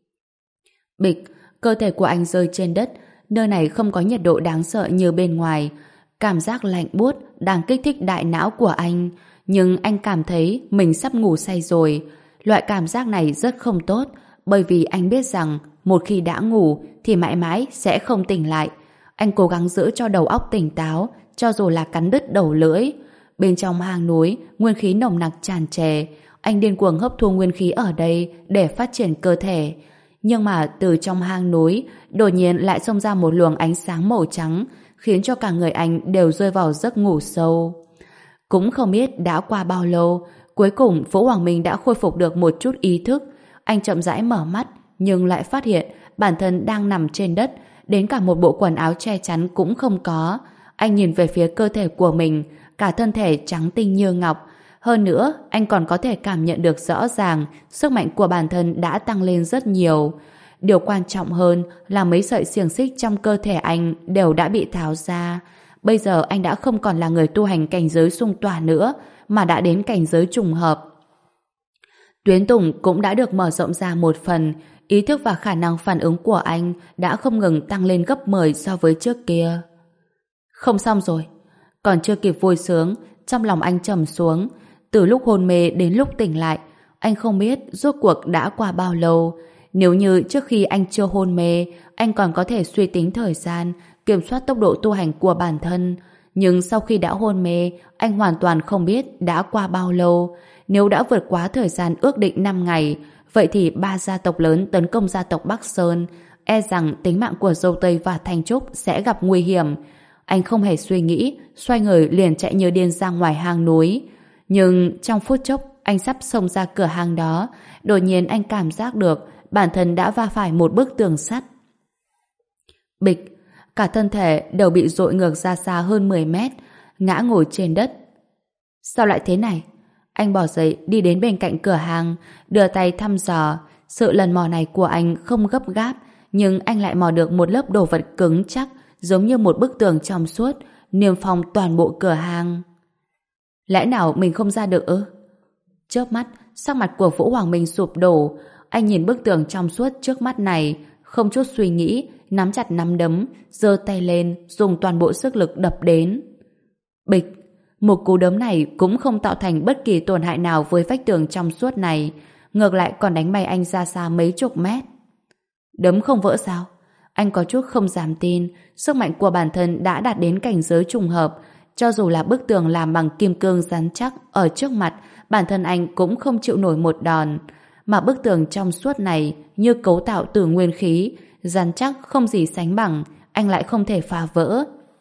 Speaker 1: Bịch, cơ thể của anh rơi trên đất. Nơi này không có nhiệt độ đáng sợ như bên ngoài. Cảm giác lạnh buốt đang kích thích đại não của anh. Nhưng anh cảm thấy mình sắp ngủ say rồi. Loại cảm giác này rất không tốt, bởi vì anh biết rằng một khi đã ngủ thì mãi mãi sẽ không tỉnh lại. Anh cố gắng giữ cho đầu óc tỉnh táo, cho dù là cắn đứt đầu lưỡi. Bên trong hang núi, nguyên khí nồng nặc tràn trề. Anh điên cuồng hấp thu nguyên khí ở đây để phát triển cơ thể. Nhưng mà từ trong hang núi đột nhiên lại xông ra một luồng ánh sáng màu trắng, khiến cho cả người anh đều rơi vào giấc ngủ sâu. Cũng không biết đã qua bao lâu, cuối cùng Vũ Hoàng Minh đã khôi phục được một chút ý thức. Anh chậm rãi mở mắt, nhưng lại phát hiện bản thân đang nằm trên đất, đến cả một bộ quần áo che chắn cũng không có. Anh nhìn về phía cơ thể của mình, cả thân thể trắng tinh như ngọc. Hơn nữa, anh còn có thể cảm nhận được rõ ràng sức mạnh của bản thân đã tăng lên rất nhiều. Điều quan trọng hơn là mấy sợi xiềng xích trong cơ thể anh đều đã bị tháo ra. Bây giờ anh đã không còn là người tu hành cảnh giới xung tỏa nữa, mà đã đến cảnh giới trùng hợp. Tuyến tùng cũng đã được mở rộng ra một phần, ý thức và khả năng phản ứng của anh đã không ngừng tăng lên gấp mười so với trước kia. Không xong rồi. Còn chưa kịp vui sướng, trong lòng anh trầm xuống. Từ lúc hôn mê đến lúc tỉnh lại, anh không biết rốt cuộc đã qua bao lâu. Nếu như trước khi anh chưa hôn mê, anh còn có thể suy tính thời gian, kiểm soát tốc độ tu hành của bản thân. Nhưng sau khi đã hôn mê, anh hoàn toàn không biết đã qua bao lâu. Nếu đã vượt quá thời gian ước định năm ngày, vậy thì ba gia tộc lớn tấn công gia tộc Bắc Sơn, e rằng tính mạng của Dâu Tây và Thanh Trúc sẽ gặp nguy hiểm. Anh không hề suy nghĩ, xoay người liền chạy như điên ra ngoài hang núi. Nhưng trong phút chốc, anh sắp xông ra cửa hang đó, đột nhiên anh cảm giác được bản thân đã va phải một bức tường sắt. Bịch, cả thân thể đều bị dội ngược ra xa hơn mười mét, ngã ngồi trên đất. Sao lại thế này? Anh bỏ dậy đi đến bên cạnh cửa hàng, đưa tay thăm dò. Sự lần mò này của anh không gấp gáp, nhưng anh lại mò được một lớp đồ vật cứng chắc, giống như một bức tường trong suốt, niêm phong toàn bộ cửa hàng. Lẽ nào mình không ra được ư? Chớp mắt, sắc mặt của Vũ Hoàng Minh sụp đổ. Anh nhìn bức tường trong suốt trước mắt này, không chút suy nghĩ, nắm chặt nắm đấm, giơ tay lên, dùng toàn bộ sức lực đập đến. Bịch, một cú đấm này cũng không tạo thành bất kỳ tổn hại nào với vách tường trong suốt này, ngược lại còn đánh bay anh ra xa mấy chục mét. Đấm không vỡ sao? Anh có chút không dám tin, sức mạnh của bản thân đã đạt đến cảnh giới trùng hợp. Cho dù là bức tường làm bằng kim cương rắn chắc ở trước mặt, bản thân anh cũng không chịu nổi một đòn. Mà bức tường trong suốt này như cấu tạo từ nguyên khí, rắn chắc không gì sánh bằng, anh lại không thể phá vỡ.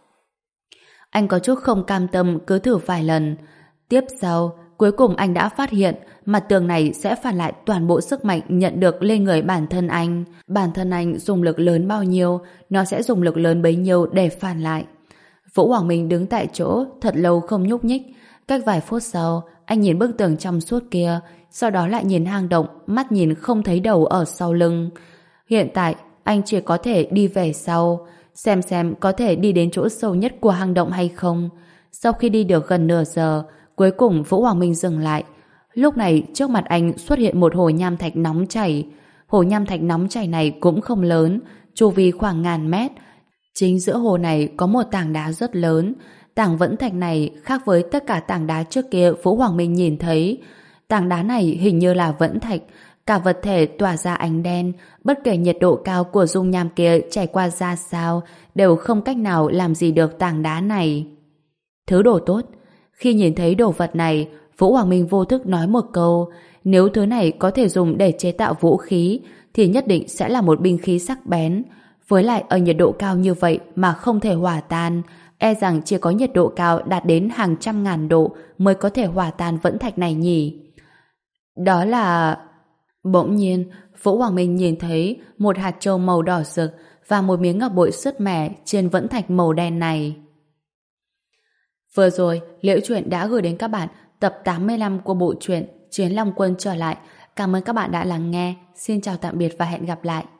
Speaker 1: Anh có chút không cam tâm, cứ thử vài lần. Tiếp sau, cuối cùng anh đã phát hiện mặt tường này sẽ phản lại toàn bộ sức mạnh nhận được lên người bản thân anh. Bản thân anh dùng lực lớn bao nhiêu, nó sẽ dùng lực lớn bấy nhiêu để phản lại. Vũ Hoàng Minh đứng tại chỗ thật lâu không nhúc nhích. Cách vài phút sau, anh nhìn bức tường trong suốt kia, sau đó lại nhìn hang động, mắt nhìn không thấy đầu ở sau lưng. Hiện tại, anh chỉ có thể đi về sau, xem xem có thể đi đến chỗ sâu nhất của hang động hay không. Sau khi đi được gần nửa giờ, cuối cùng Vũ Hoàng Minh dừng lại. Lúc này trước mặt anh xuất hiện một hồ nham thạch nóng chảy. Hồ nham thạch nóng chảy này cũng không lớn, chu vi khoảng ngàn mét. Chính giữa hồ này có một tảng đá rất lớn. Tảng vẫn thạch này khác với tất cả tảng đá trước kia Vũ Hoàng Minh nhìn thấy. Tảng đá này hình như là vẫn thạch, cả vật thể tỏa ra ánh đen, bất kể nhiệt độ cao của dung nham kia trải qua ra sao, đều không cách nào làm gì được tảng đá này. Thứ đồ tốt. Khi nhìn thấy đồ vật này, Vũ Hoàng Minh vô thức nói một câu, nếu thứ này có thể dùng để chế tạo vũ khí, thì nhất định sẽ là một binh khí sắc bén. Với lại ở nhiệt độ cao như vậy mà không thể hòa tan, e rằng chỉ có nhiệt độ cao đạt đến hàng trăm ngàn độ mới có thể hòa tan vẫn thạch này nhỉ. Đó là... Bỗng nhiên, Vũ Hoàng Minh nhìn thấy một hạt châu màu đỏ rực và một miếng ngọc bội sứt mẻ trên vẫn thạch màu đen này. Vừa rồi, Liễu Chuyện đã gửi đến các bạn tập tám mươi lăm của bộ truyện Chiến Long Quân trở lại. Cảm ơn các bạn đã lắng nghe. Xin chào tạm biệt và hẹn gặp lại.